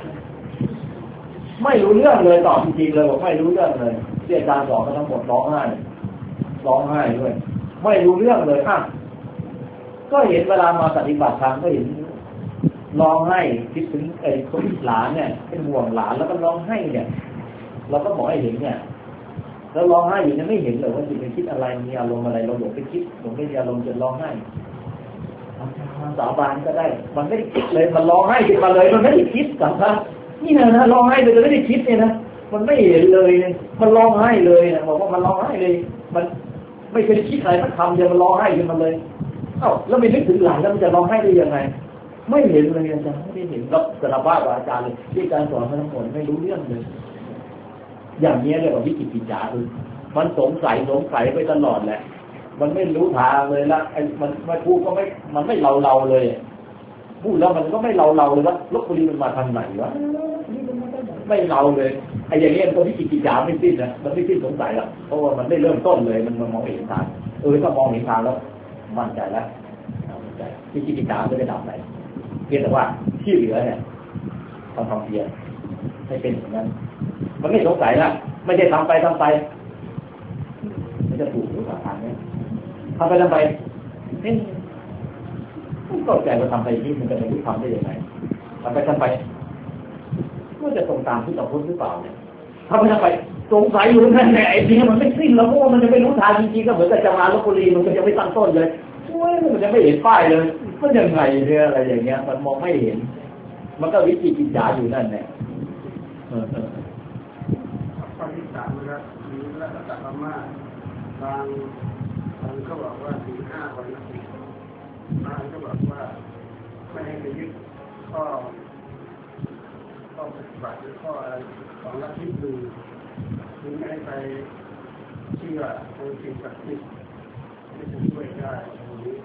ตอบจริงๆเลยบอกไม่รู้เรื่องเลยที่อาจารย์สอนมาทั้งหมดร้องไห้ด้วยไม่รู้เรื่องเลยก็เห็นเวลามาปฏิบัติธรรมก็เห็นร้องไห้คิดถึงไอ้คนหลานเนี่ยเป็นห่วงหลานแล้วก็ร้องไห้เนี่ยเราก็บอกให้เห็นเนี่ยแล้วร้องไห้อยู่เนี่ยไม่เห็นเลยว่าจิตไปคิดอะไรมีอารมณ์อะไรเราหลงไปคิดหลงไม่มีอารมณ์จนร้องไห้สาบานก็ได้มันไม่ได้คิดเลยมันร้องไห้ขึ้นมาเลยมันไม่ได้คิดสัมภาษณ์นี่นะร้องไห้เลยไม่ได้คิดเนี่ยนะมันไม่เห็นเลยมันร้องไห้เลยนะบอกว่ามันร้องไห้เลยมันไม่เคยคิดอะไรสักคำเดียวมันร้องไห้ขึ้นมาเลยแล้วไม่นึกถึงหลานแล้วมันจะร้องไห้ได้ยังไงไม่เห็นเลยอาจารย์ไม่ได้เห็นรับสารภาพกับอาจารย์เลยที่อาจารย์สอนมาทั้งหมดไม่รู้เรื่องเลยอย่างนี้เรียกว่าวิจิตรปิจามันสงสัยไปตลอดแหละมันไม่รู้ทางเลยละมันไม่พูดก็มันไม่เราเลยพูดแล้วมันก็ไม่เราเลยว่าลพบุรีมันมาทางไหนวะนี่มันมาได้ไหนไม่เราเลยไอ้อย่างเงี้ยตัวที่กิจจาไม่สิ้นนะมันไม่สิ้นสงสัยหรอกเพราะว่ามันไม่เริ่มต้นเลยมันมองเห็นทางถ้ามองเห็นทางแล้วมั่นใจแล้วที่กิจจาไม่ได้ดับไหนเพียงแต่ว่าที่เหลือเนี่ยต้องทำเพียรให้เป็นอย่างนั้นมันไม่สงสัยละไม่ใช่ทำไปมันจะถูกหรือเปล่าทางนี้ทำไปไม่เข้าใจว่าทำไปที่มันจะไม่รู้ทำได้ยังไงทำไปก็จะตรงตามที่เราพูดหรือเปล่าเนี่ยทำไปสงสัยอยู่นั่นแหละไอ้ที่มันไม่สิ้นแล้วเพราะว่ามันจะไม่รู้ทางจริงๆก็เหมือนกับจะมาลพบุรีมันก็จะไม่ตั้งต้นเลยมันจะไม่เห็นป้ายเลยมันยังไงเนี่ยอะไรอย่างเงี้ยมันมองไม่เห็นมันก็วิจิตรจาอยู่นั่นแหละข้อที่3นะครับมีรัตตมาบางก็บอกว่าถึง5 วันละ10บางก็บอกว่าไม่ให้ไปยึดข้อปฏิบัติหรือข้ออะไรของลัทธิอื่นถึงไม่ให้ไปเชื่อในสิ่งศักดิ์สิทธิ์ที่จะช่วยได้ตรงนี้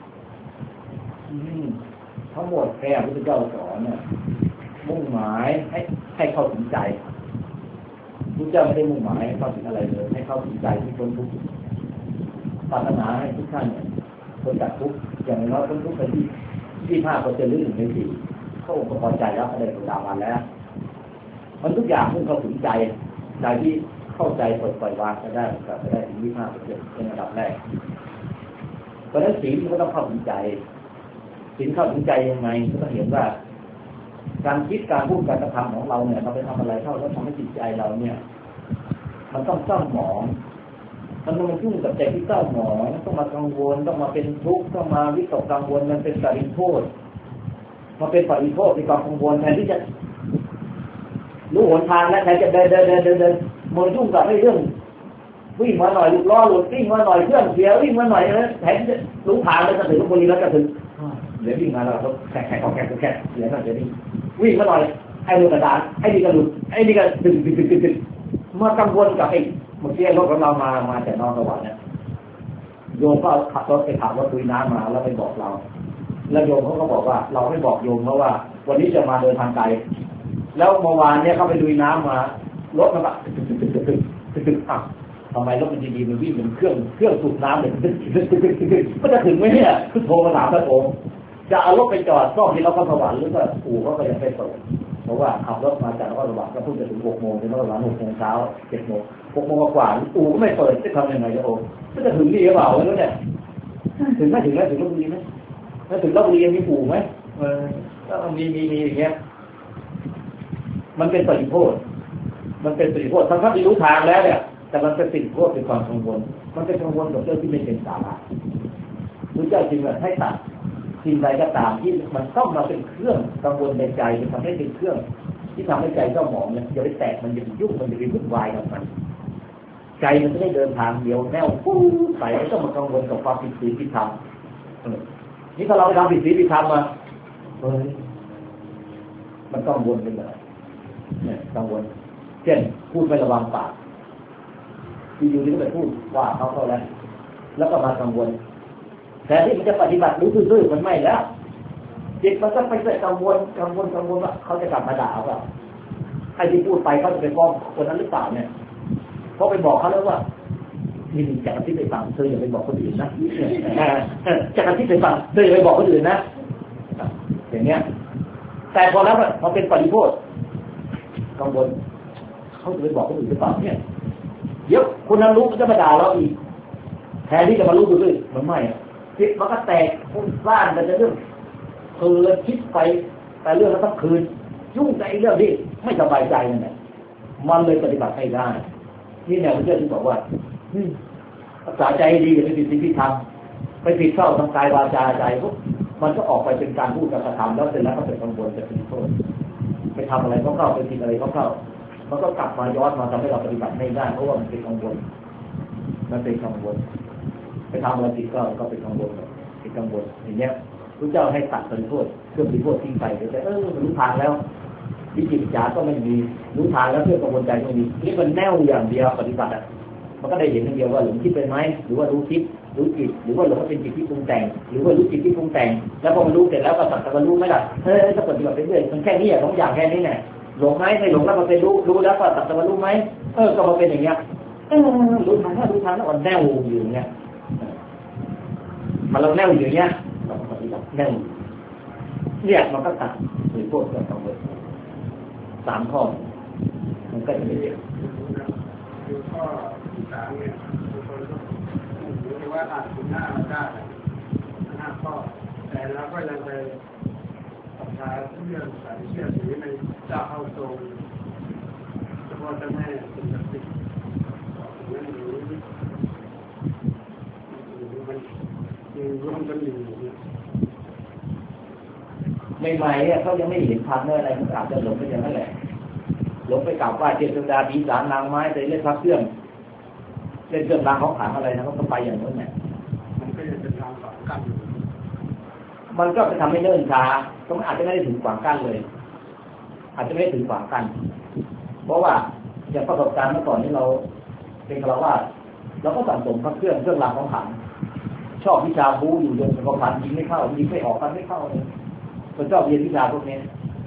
ทั้งหมดแค่พระพุทธเจ้าสอนเนี่ยมุ่งหมายให้เข้าถึงใจพระเจ้าไม่ได้มุ่งหมายให้เข้าถึงอะไรเลยให้เข้าถึงใจที่พ้นทุกข์ปรารถนาให้ทุกท่านเนี่ยพ้นจากทุกข์อย่างน้อยพ้นทุกข์ไปที่5%หรือ1 ใน 4เขาพอใจแล้วอะไรตัวดาวันแล้วมันทุกอย่างมุ่งเข้าถึงใจที่เข้าใจปล่อยวางก็ได้ก็ได้ถึง25%เป็นระดับแรกเพราะฉะนั้นศีลมันก็ต้องเข้าถึงใจศีลเข้าถึงใจยังไงก็ต้องเห็นว่าการคิดการพูดการกระทำของเราเนี่ยเราไปทำอะไรเข้าแล้วทำให้จิตใจเราเนี่ยมันต้องเศร้าหมองมันต้องมายุ่งกับใจที่เศร้าหมองต้องมากังวลต้องมาเป็นทุกข์ต้องมาวิตกกังวลมันเป็นปริโภคมาเป็นปริโภคในความกังวลแทนที่จะรู้หนทางแล้วแทนจะเดินมายุ่งกับเรื่องวิ่งมาหน่อยลูกล้อหลุดวิ่งมาหน่อยเครื่องเสียวิ่งมาหน่อยนะแทนจะรู้ทางแล้วจะถึงลพบุรีแล้วจะถึงเดี๋ยววิ่งมาแล้วก็แข่งเดี๋ยวน่าจะนี่วิ่งมาหน่อยไอ้ลูกกระดานไอ้นี่ก็หลุดไอ้นี่ก็ดึงมากังวลกับไอ้เมื่อกี้รถของเรามาจากนอนสวรรค์เนี่ยโยมก็ขับรถไปขับรถลุยน้ำมาแล้วไปบอกเราแล้วโยมเขาก็บอกว่าเราไม่บอกโยมเพราะว่าวันนี้จะมาเดินทางไกลแล้วเมื่อวานเนี่ยเขาไปลุยน้ำมารถมันแบบทำไมรถมันดีๆมันวิ่งเป็นเครื่องสูบน้ำเลยมันจะถึงไหมเนี่ยคือโทรมาถามพระองค์จะเอารถไปจอดซ่อมที่นครสวรรค์หรือว่าอู่เขาก็ยังไม่เปิดเพราะว่าขับรถมาจากนครสวรรค์ก็เพิ่งจะถึง6 โมงถึงนครสวรรค์6 โมงเช้า7 โมง6 โมงกว่าอู่ก็ไม่เปิดจะทำยังไงจะโอ้มันจะถึงนี่หรือเปล่าไม่รู้เนี่ยถึงไม่ถึงแล้วถึงลพบุรีไหมถ้าถึงลพบุรีมีอู่ไหมก็มีอย่างเงี้ยมันเป็นปริโภคทั้งที่รู้ทางแล้วเนี่ยแต่มันเป็นสิ่งโทษเป็นความกังวลมันเป็นกังวลกับเรื่องที่ไม่เป็นสาระพระเจ้าจึงให้ตัดสิ่งใดก็ตามที่มันต้องมาเป็นเครื่องกังวลในใจมันทำให้เป็นเครื่องที่ทำให้ใจเศร้าหมองเนี่ยอย่าไปแตกมันอย่าไปยุ่งมันอย่าไปวุ่นวายกับมันใจมันจะได้เดินทางเดียวแน่วปุ๊บไปไม่ต้องมากังวลกับความผิดศีลผิดธรรมนี่ถ้าเราไปทำผิดศีลผิดธรรมมามันกังวลเป็นอะไรเนี่ยกังวลเช่นพูดไม่ระวังปากอยู่ที่ก็ไปพูดว่าเขาแล้วก็มากังวลแต่ที่มันจะปฏิบัติรู้ซื่อๆมันไม่แล้วจิตมันก็ไปเกิดกังวลว่าเขาจะกลับมาด่าเราใครที่พูดไปเขาจะไปฟ้องคนนั้นหรือเปล่าเนี่ยเพราะไปบอกเขาแล้วว่านี่จากที่ไปฟังเธออย่าไปบอกคนอื่นนะจากที่ไปฟังเธออย่าไปบอกคนอื่นนะอย่างเงี้ยแต่พอแล้วพอเป็นปฏิโภคกังวลเขาจะไปบอกคนอื่นหรือเปล่าเนี่ยเดี๋ยวคนนั้นรู้จะมาด่าเราอีกแทนที่จะมารู้ด้วยมันไม่จิตมันก็แตกฟุ้งซ่านกันจะเรื่องคิดไปแต่เรื่องแล้วทั้งคืนยุ่งในเรื่องที่ไม่สบายใจนั่นแหละมันเลยปฏิบัติไม่ได้นี่แนวพระเจ้าที่บอกว่ารักษาใจดีอย่าไปผิดศีลผิดธรรมไปผิดเข้าทางกายวาจาใจปุ๊บมันก็ออกไปเป็นการพูดการกระทำแล้วเสร็จแล้วก็เป็นกังวลจะเป็นโทษไปทำอะไรก็เข้าไปผิดอะไรก็เข้ามันก็กลับมาย้อนมาทำให้เราปฏิบัติไม่ได้เพราะว่ามันเป็นกังวลไปทำอะไรผิดก็เป็นกังวลอย่างเงี้ยพระเจ้าให้ตัดเป็นโทษเครื่องเป็นโทษทิ้งไปแต่รู้ทางแล้ววิจิตรญาก็ไม่มีรู้ทางแล้วเพื่อกังวลใจไม่มีนี่มันแน่วอย่างเดียวปฏิบัติมันก็ได้เห็นอย่างเดียวว่าหลงคิดเป็นไหมหรือว่ารู้คิดรู้จิตหรือว่าหลงว่าเป็นจิตที่ปรุงแต่งหรือว่ารู้จิตที่ปรุงแต่งแล้วพอมันรู้เสร็จแล้วก็สักแต่ว่ารู้ไหมล่ะก็ปฏิบัติไปเรื่อยมันแค่นี้2 อย่างแค่นี้แหละหลงไหมไม่หลงแล้วมันไปรู้แล้วก็ตัดมารู้ไหมก็มาเป็นอย่างเงี้ยรู้ทันแล้วมันแน่วอยู่อย่างเงี้ยมันเราแน่วอยู่อย่างเงี้ยเราปฏิบัติแน่วเนี่ยมันก็ตัดหรือพวกเราต้องเลย3 ข้อมันก็จะไม่เจ็บคือข้อที่3เนี่ยบางคนก็ถือว่าอ่านถึง5ได้5 ข้อแต่เราก็ยังไปศรัทธาเรื่องสายเชื่อถือในเจ้าเข้าทรงเฉพาะเจ้าแม่สิ่งศักดิ์สิทธิ์นั้นหรือมันร่วมกันอยู่ใหม่ๆเนี่ยเขายังไม่เห็นธรรมอะไรมันอาจจะหลงไปอย่างนั้นแหละหลงไปกราบไหว้เทพดาปีศาจนางไม้ไปเล่นพระเครื่องเล่นเครื่องรางของขลังอะไรนะเขาก็ไปอย่างนั้นแหละมันก็จะเป็นทางขวางกั้นมันก็จะทำให้เนิ่นช้าก็อาจจะไม่ได้ถึงขวางกั้นเลยอาจจะไม่ได้ถึงขวางกั้นเพราะว่าอย่างประสบการณ์เมื่อก่อนนี้เราเป็นฆราวาสเราก็สั่งสมพระเครื่องรางของขลังชอบวิชาบู๊อยู่จนเขาพันยิงไม่เข้ายิงไม่ออกกันไม่เข้าเลยคนชอบเรียนวิชาพวกนี้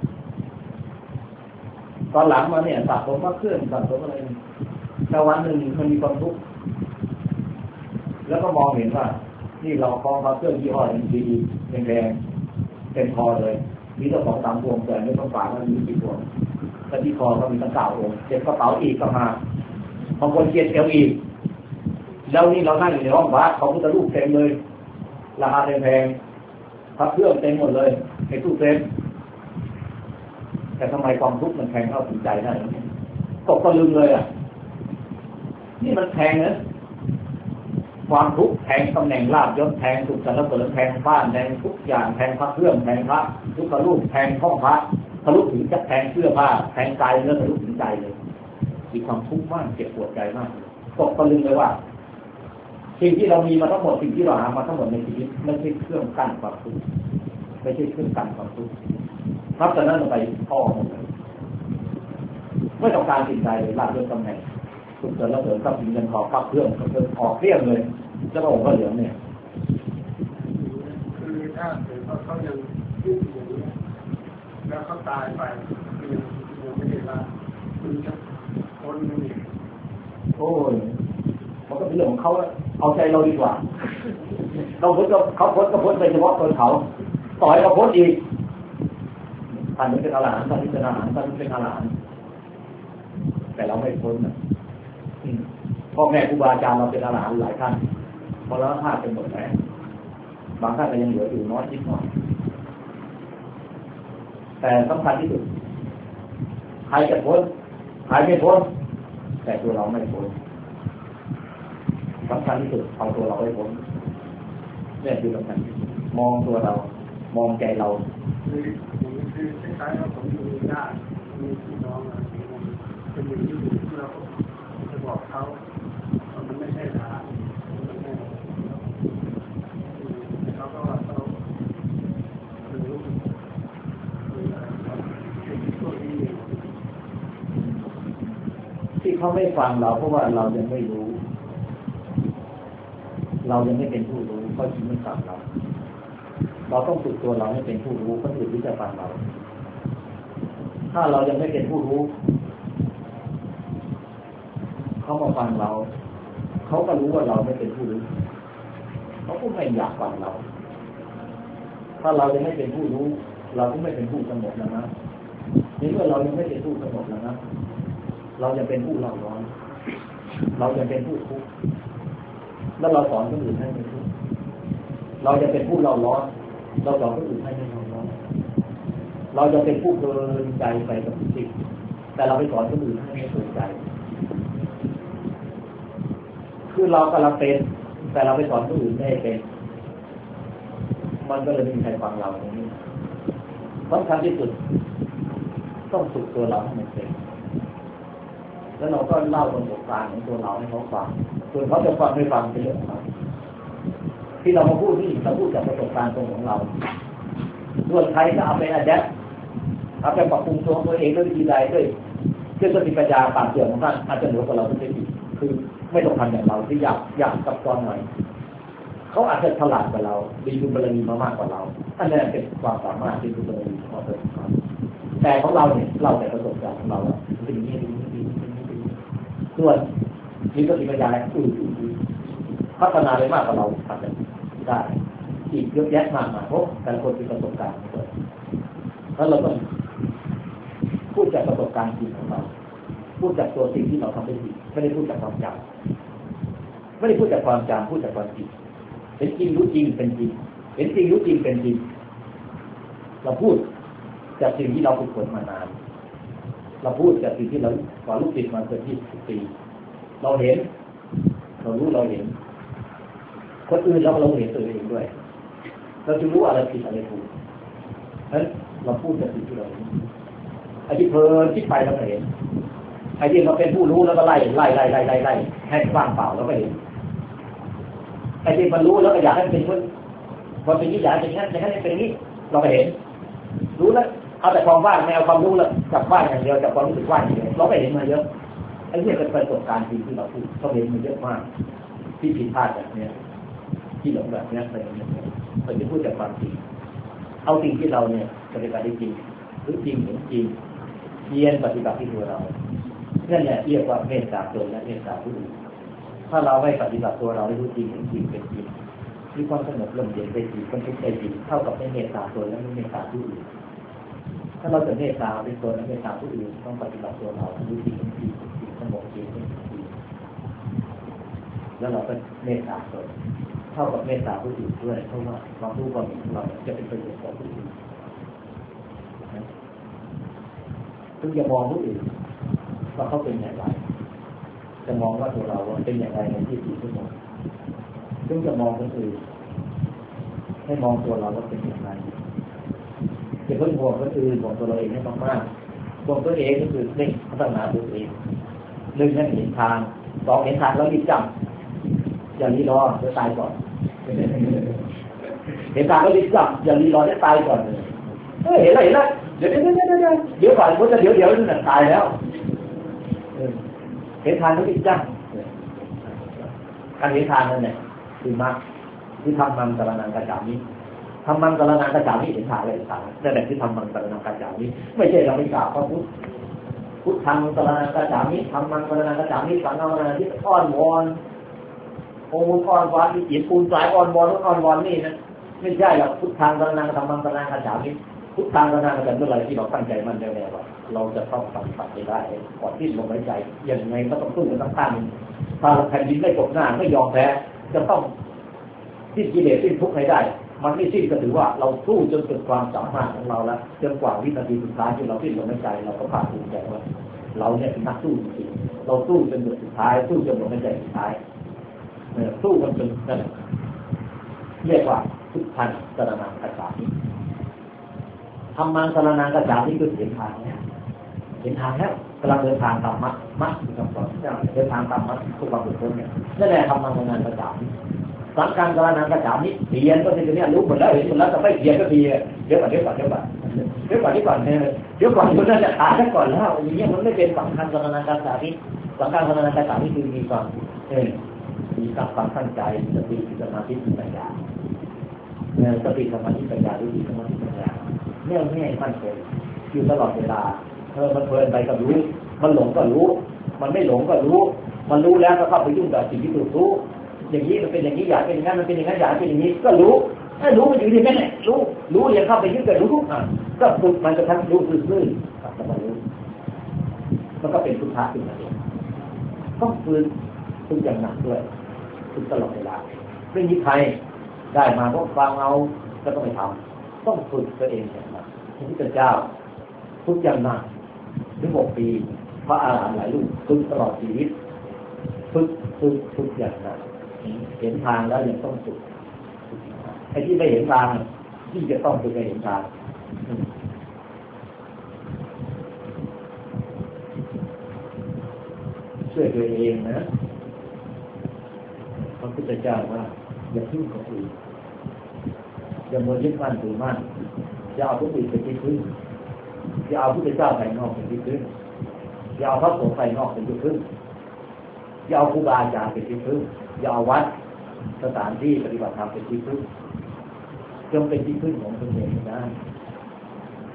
ตอนหลังมาเนี่ยสั่งสมพระเครื่องสั่งสมอะไรแต่วันหนึ่งมันมีความทุกข์แล้วก็มองเห็นว่านี่เราคล้องพระเครื่องยี่ห้อดีแดงๆเป็นคอเลยมีตัวของ3 พวงแต่ไม่ต้องฝามันมีกี่พวงแต่ที่คอก็มีตั้ง9 องค์เจ็บกระเป๋าอีกก็มาบางคนเกียดเอวอีกแล้วนี่เรานั่งอยู่ในห้องพระเขาพุทธรูปเต็มเลยราคาแพงๆพระเครื่องเต็มหมดเลยในตู้เซฟแต่ทำไมความทุกข์มันแทงเข้าถึงใจได้ตกตะลึงเลยอ่ะนี่มันแทงนะความทุกข์แทงตำแหน่งลาภยศแทงสุขสรรเสริญแทงบ้านแทงทุกอย่างแทงพระเครื่องแทงพระทุกขรูปแทงห้องพระทะลุถึงจะแทงเสื้อผ้าแทงใจเนื้อทะลุถึงใจเลยมีความทุกข์มากเจ็บปวดใจมากตกตะลึงเลยว่าสิ่งที่เรามีมาทั้งหมดสิ่งที่เราหามาทั้งหมดในชีวิตไม่ใช่เครื่องกั้นความทุกข์ไม่ใช่เครื่องกั้นความทุกข์นับจากนั้นไปพ่อหมดเลยไม่ต้องการสิ่งใดเลยลาภยศตำแหน่งสุขสรรเสริญทรัพย์สินเงินทองพระเครื่องก็เกิดออกเรียบเลยแล้วก็องค์พระเหลืองเนี่ยคือถ้าเกิดเขายังยึดอย่างนี้แล้วเขาตายไปยังไม่ได้ละคุณจะคนนึงโอ้ยมันก็เป็นเรื่องของเขาเอาใจเราดีกว่าเราพ้นก็เขาพ้นก็พ้นไปเฉพาะตัวเขาต่อยเราพ้นอีกท่านนี้เป็นอรหันต์ท่านนี้เป็นอรหันต์ท่านนี้เป็นอรหันต์แต่เราไม่พ้นนะพ่อแม่ครูบาอาจารย์เราเป็นอรหันต์หลายท่านพอแล้วท่าเป็นหมดแล้วบางท่านก็ยังเหลืออยู่น้อยนิดหน่อยแต่สำคัญที่สุดใครจะพ้นใครไม่พ้นแต่ตัวเราไม่พ้นสำคัญที่สุดเอาตัวเราให้พ้นนี่คือสำคัญมองตัวเรามองใจเราคือคล้ายๆว่าผมมีญาติมีพี่น้องอะไรเป็นอย่างที่เราจะบอกเขามันไม่ใช่ทางเขาก็ว่าเขารู้ที่เขาไม่ฟังเราเพราะว่าเรายังไม่รู้เรายังไม่เป็นผู้รู้เขาจึงไม่ฟังเราต้องฝึกตัวเราให้เป็นผู้รู้เขาถึงจะฟังเราถ้าเรายังไม่เป็นผู้รู้เขามาฟังเราเขาก็รู้ว่าเราไม่เป็นผู้รู้เขาก็ไม่อยากฟังเราถ้าเรายังไม่เป็นผู้รู้เราก็ไม่เป็นผู้สงบแล้วนะนี่เมื่อเรายังไม่เป็นผู้สงบแล้วนะเราจะเป็นผู้เล่าร้อนเราจะเป็นผู้ทุกข์แล้วเราสอนคนอื่นให้ไม่ทุกข์เราจะเป็นผู้เล่าร้อนเราสอนคนอื่นให้ไม่เล่าร้อนเราจะเป็นผู้เพลินใจไปกับสิ่งแต่เราไปสอนคนอื่นให้ไม่เพลินใจคือเรากำลังเป็นแต่เราไปสอนคนอื่นไม่เป็นมันก็เลยไม่มีใครฟังเราตรงนี้สำคัญที่สุดต้องฝึกตัวเราให้มันเป็นแล้วเราก็เล่าประสบการณ์ของตัวเราให้เขาฟังส่วนเขาจะฟังไม่ฟังเป็นเรื่องของเขาที่เรามาพูดนี่เราพูดจากประสบการณ์ตรงของเราส่วนใครก็เอาไปอะแดปเอาไปปรับปรุงตัวเองด้วยวิธีใดด้วยสติปัญญาปราบเสื่อมของท่านอาจจะเหนือกว่าเราทุกทีคือไม่ต้องทำอย่างเราที่อยากซับซ้อนหน่อยเขาอาจจะฉลาดกว่าเรามีบุญบารมีมามากกว่าเราอันนี้เป็นความสามารถที่บุญบารมีของเราแต่ของเราเนี่ยเราแต่ประสบการณ์ของเราเป็นอย่างนี้ส่วนมีสติปัญญาอะไรพัฒนาไปมากกว่าเราทำได้อีกเยอะแยะมากมายเพราะแต่คนมีประสบการณ์ด้วยแล้วเราต้องพูดจากประสบการณ์จริงของเราพูดจากตัวสิ่งที่เราทำได้จริงไม่ได้พูดจากความจำไม่ได้พูดจากความจำพูดจากความจริงเห็นจริงรู้จริงเป็นจริงเห็นจริงรู้จริงเป็นจริงเราพูดจากสิ่งที่เราฝึกฝนมานานเราพูดจากสิ่งที่เราสอนลูกศิษย์มาเกือบ20 ปีเราเห็นเรารู้เราเห็นคนอื่นเราเห็นตัวเองด้วยเราจะรู้อะไรผิดอะไรถูกเพราะฉะนั้นเราพูดจากสิ่งที่เราเห็นไอ้ที่เพลินคิดไปเราเห็นไอ้ที่เราเป็นผู้รู้แล้วก็ไล่ให้ว่างเปล่าแล้วก็เห็นไอ้ที่มันรู้แล้วก็อยากให้เป็นคนพอเป็นนิสัยเป็นอย่างนั้นเป็นอย่างนี้เราก็เห็นรู้แล้วเอาแต่ความว่างไม่เอาความรู้แล้วจับว่างอย่างเดียวจับความรู้สึกว่างอย่างเดียวเราก็เห็นมาเยอะไอ้เนี่ยเป็นประสบการณ์จริงที่เราพูดเราเห็นมันเยอะมากที่ผิดพลาดแบบนี้ที่หลงแบบนี้อะไรอย่างเงี้ยเราจะพูดจากความจริงเอาสิ่งที่เราเนี่ยปฏิบัติได้จริงหรือจริงเห็นจริงเรียนปฏิบัติที่ตัวเรานั่นแหละเรียกว่าเมตตาตนและเมตตาผู้อื่นถ้าเราไม่ปฏิบัติตัวเราได้รู้จริงเห็นจริงเป็นจริงมีความสงบลมเย็นได้จริงความทุกข์ได้จริงเท่ากับไม่เมตตาตนและไม่เมตตาผู้อื่นถ้าเราจะเมตตาเป็นตนและเมตตาผู้อื่นต้องปฏิบัติตัวเรารู้จริงเห็นจริงสงบเย็นเป็นจริงแล้วเราก็เมตตาตนเท่ากับเมตตาผู้อื่นด้วยเพราะว่าความรู้ความเห็นของเราจะเป็นประโยชน์ต่อผู้อื่นซึ่งอย่ามองผู้อื่นว่าเขาเป็นอย่างไรจะมองว่าตัวเราเป็นอย่างไรในที่ที่ทุกคนซึ่งจะมองคนอื่นให้มองตัวเราว่าเป็นอย่างไรจะเพิ่งห่วงคนอื่นห่วงตัวเราเองให้มากๆห่วงตัวเองก็คือเร่งพัฒนาตัวเอง1นั่นเห็นทาง2เห็นทางแล้วรีบจำอย่ารีรอจะตายก่อนเห็นทางแล้วรีบจำอย่ารีรอจะตายก่อนเห็นแล้วเดี๋ยวก่อนมันจะเดี๋ยวนั่นตายแล้วเห็นทางแล้วรีบจำการเห็นทางนั่นเนี่ยคือมรรคที่ทำมันกรณังกระจามิทำมันกรณังกระจามิเห็นทางอะไรต่างๆนั่นแหละที่ทำมันกรณังกระจามิไม่ใช่เราไม่กล่าวพระพุทธทางกรณังกระจามิทำมันกรณังกระจามิสังฆกรณังที่อ้อนวอนองค์อ้อนวอนที่จิตปูนสายอ้อนวอนนี่นะไม่ใช่หรอกพุทธทางกรณังทำมันกรณังกระจามิพุทธทางกรณังกระจามิเมื่อไรที่เราตั้งใจมันแน่ๆว่าเราจะต้องปฏิบัติได้ก่อนที่ลมหายใจอย่างไงก็ต้องสู้กันตั้งต้านถ้าแผ่นดินไม่ตกหน้าไม่ยอมแพ้จะต้องสิ้นกิเลสสิ้นทุกข์ให้ได้มันไม่สิ้นก็ถือว่าเราสู้จนสุดความสามารถของเราแล้วจนกว่าวินาทีสุดท้ายที่เราสิ้นลมหายใจเราก็ภาคภูมิใจว่าเราเนี่ยเป็นนักสู้จริงๆเราสู้จนสุดท้ายสู้จนลมหายใจสุดท้ายสู้กันจนนั่นเรียกว่าพุทธังสรณังคัจฉามิธรรมังสรณังคัจฉามิคือเห็นทางแล้วเห็นทางแล้วกำลังเดินทางตามมรรคคือคำสอนเจ้าเดินทางตามมรรคทุกความหลุดพ้นเนี่ยนั่นแหละธรรมังสรณังคัจฉามิสังฆังสรณังคัจฉามิเพียรก็คือเนี่ยรู้หมดแล้วเห็นหมดแล้วแต่ไม่เพียรก็เพียรเดี๋ยวก่อนคนนั้นจะตายซะก่อนแล้วอย่างเงี้ยมันไม่เป็นสังฆังสรณังคัจฉามิสังฆังสรณังคัจฉามิคือมีความมีความตั้งใจสติสมาธิปัญญาสติสมาธิปัญญาหรือสมาธิปัญญาแน่วแน่มั่นคงอยู่ตลอดเวลามันเพลินไปก็รู้มันหลงก็รู้มันไม่หลงก็รู้มันรู้แล้วก็เข้าไปยุ่งกับสิ่งที่ถูกรู้อย่างนี้มันเป็นอย่างนี้อยากเป็นอย่างนั้นมันเป็นอย่างนั้นอยากเป็นอย่างนี้ก็รู้ถ้ารู้มันอยู่ที่นั่นแหละรู้อย่างเข้าไปยึดกับรู้ทุกอ่ะก็ฝึกมันจะทั้งรู้ซื่อๆกับมันรู้มันก็เป็นพุทธะขึ้นมาเองต้องฝึกอย่างหนักด้วยฝึกตลอดเวลาไม่มีใครได้มาเพราะฟังเอาก็ต้องไปทำต้องฝึกตัวเองอย่างหนักพระพุทธเจ้าฝึกอย่างหนักถึง6 ปีพระอาหารหันต์หลายรูปฝึกตลอดชีวิตฝึกอย่างหนักเห็นทางแล้วยังต้องฝึกไอ้ที่ไม่เห็นทางที่จะต้องฝึกให้เห็นทางช่วยตัวเองนะพระพุทธเจ้าว่าอย่าพึ่งคนอื่นอย่ามัวยึดมั่นถือมั่นอย่าเอาผู้อื่นเป็นที่พึ่งอย่าเอาพุทธเจ้าภายนอกเป็นที่พึ่งอย่าเอาพระสงฆ์ภายนอกเป็นที่พึ่งอย่าเอาครูบาอาจารย์เป็นที่พึ่งอย่าเอาวัดสถานที่ปฏิบัติธรรมเป็นที่พึ่งจงเป็นที่พึ่งของตนเองได้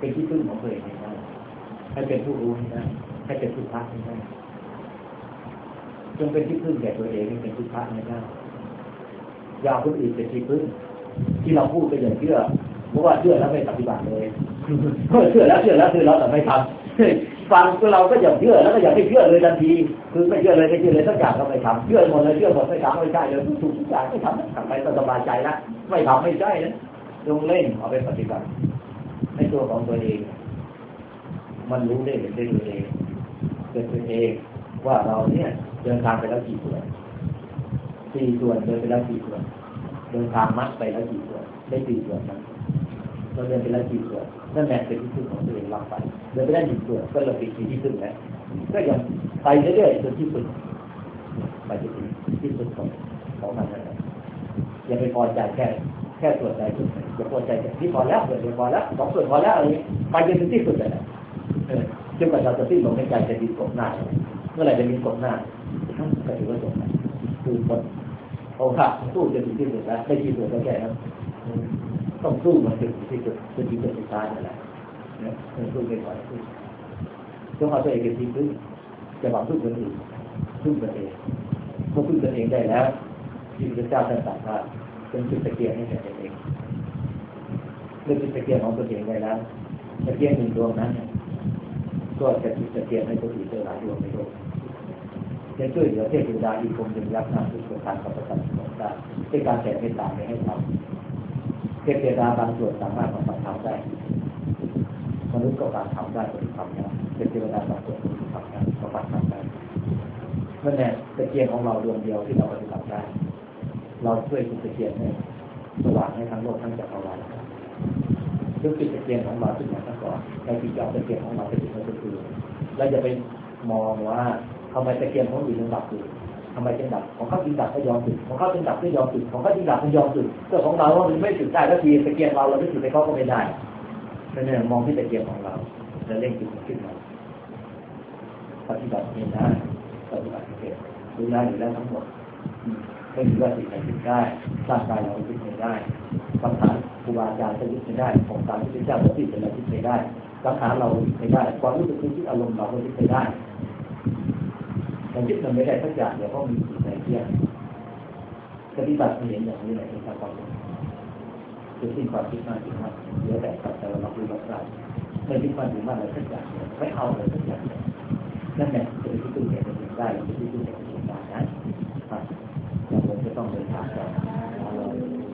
เป็นที่พึ่งของตัวเองให้ได้ให้เป็นผู้รู้ให้ได้ให้เป็นพุทธะให้ได้จงเป็นที่พึ่งแก่ตัวเองให้เป็นพุทธะให้ได้อย่าคนอื่นเป็นที่พึ่งที่เราพูดไปอย่างเชื่อเพราะว่าเชื่อแล้วไม่ปฏิบัติเลยเชื่อแล้วแต่ไม่ทำฟังเราก็อย่าเชื่อแล้วก็อย่าไม่เชื่อเลยทันทีคือไม่เชื่อเลยสักอย่างก็ไม่ทำเชื่อหมดเลยไม่ทำไม่ใช่เลยถูกทุกอย่างไม่ทำทำไปก็สบายใจแล้วไม่ทำไม่ใช่นะลงเล่นเอาไปปฏิบัติให้ตัวของตัวเองมันรู้ได้เห็นได้ตัวเองเป็นตัวเองว่าเราเนี่ยเดินทางไปแล้วกี่ส่วน4 ส่วนเดินไปแล้วกี่ส่วนเดินทางมัดไปแล้วกี่ส่วนได้4 ส่วนนั้นเราเดินไปแล้วกี่ส่วนนั่นแหละเป็นที่พึ่งของตัวเองวางไปเดินไปได้1 ส่วนก็เราเป็นที่พึ่งแล้วก็ยังไปเรื่อยๆจนที่พึ่งไปจนถึงที่พึ่งของมันนั่นแหละอย่าไปพอใจแค่ส่วนใดส่วนหนึ่งอย่าพอใจที่พอแล้วเดี๋ยวพอแล้ว2 ส่วนพอแล้วอะไรไปจนถึงที่สุดเลยนะจนกว่าเราจะสิ้นลมหายใจจะมีกบหน้าเมื่อไหร่จะมีกบหน้าก็ถือว่าจบแล้วคือคนโอ้ค่ะสู้จนถึงที่สุดแล้วได้ที่สุดแล้วแค่นั้นต้องสู้มาถึงที่สุดจนถึงจุดสุดท้ายนั่นแหละนะสู้ไม่ไหวต้องเอาตัวเองเป็นที่พึ่งจะหวังพึ่งคนอื่นพึ่งตัวเองเมื่อพึ่งตัวเองได้แล้วที่พระเจ้าท่านตรัสว่าเป็นจุดตะเกียงให้แก่ตัวเองเรื่องจุดตะเกียงของตัวเองได้แล้วตะเกียง1 ดวงนั้นก็จะจุดตะเกียงให้ตัวอื่นหลายดวงในโลกจะช่วยเหลือเทพธิดาอีกองค์หนึ่งยักษ์หน้าทุกประการกับประการสมได้ด้วยการแผ่เมตตาให้ทำเทพธิดาบางส่วนสามารถมาทำได้มนุษย์ก็การทำได้คนทำได้เทพธิดาบางส่วนทำได้ก็การทำได้นั่นแหละตะเกียงของเราดวงเดียวที่เราปฏิบัติได้เราช่วยจุดตะเกียงให้สว่างให้ทั้งโลกทั้งจักรวาลยกจุดตะเกียงของเราขึ้นมาซะก่อนแล้วที่จะเอาตะเกียงของเราไปถึงก็คือแล้วจะไปมองว่าทำไมตะเกียงของอื่นยังดับอยู่ทำไมจึงดับของเขาจึงดับก็ยอมจุดของเขาจึงดับก็ยอมจุดของเขาจึงดับก็ยอมจุดเรื่องของเราว่ามันไม่จุดได้ก็ทีตะเกียงเราไม่จุดไปเขาก็ไม่ได้นั่นเองมองที่ตะเกียงของเราแล้วเร่งจุดขึ้นมาปฏิบัติเองได้ปฏิบัติเองดูแลอยู่แล้วทั้งหมดไม่มีว่าสิ่งไหนยึดได้ร่างกายเรายึดไม่ได้คำถามครูบาอาจารย์จะยึดไม่ได้ของการที่เจ้าจะติดเป็นอะไรยึดไม่ได้สังขารเรายึดไม่ได้ความรู้สึกนึกคิดอารมณ์เราก็ยึดไม่ได้เรายึดมันไม่ได้สักอย่างเดี๋ยวก็มีสิ่งไหนเที่ยงปฏิบัติเห็นอย่างนี้แหละเป็นความรู้จะสิ้นความคิดมากถึงมากเยอะแต่แต่เราดูเราได้ไม่ยึดความถึงมากอะไรสักอย่างไม่เอาอะไรสักอย่างนั่นแหละจะเป็นที่ตื่นเต้นได้จะเป็นที่ตื่นเต้นได้นะเราคงจะต้องเดินทางต่อ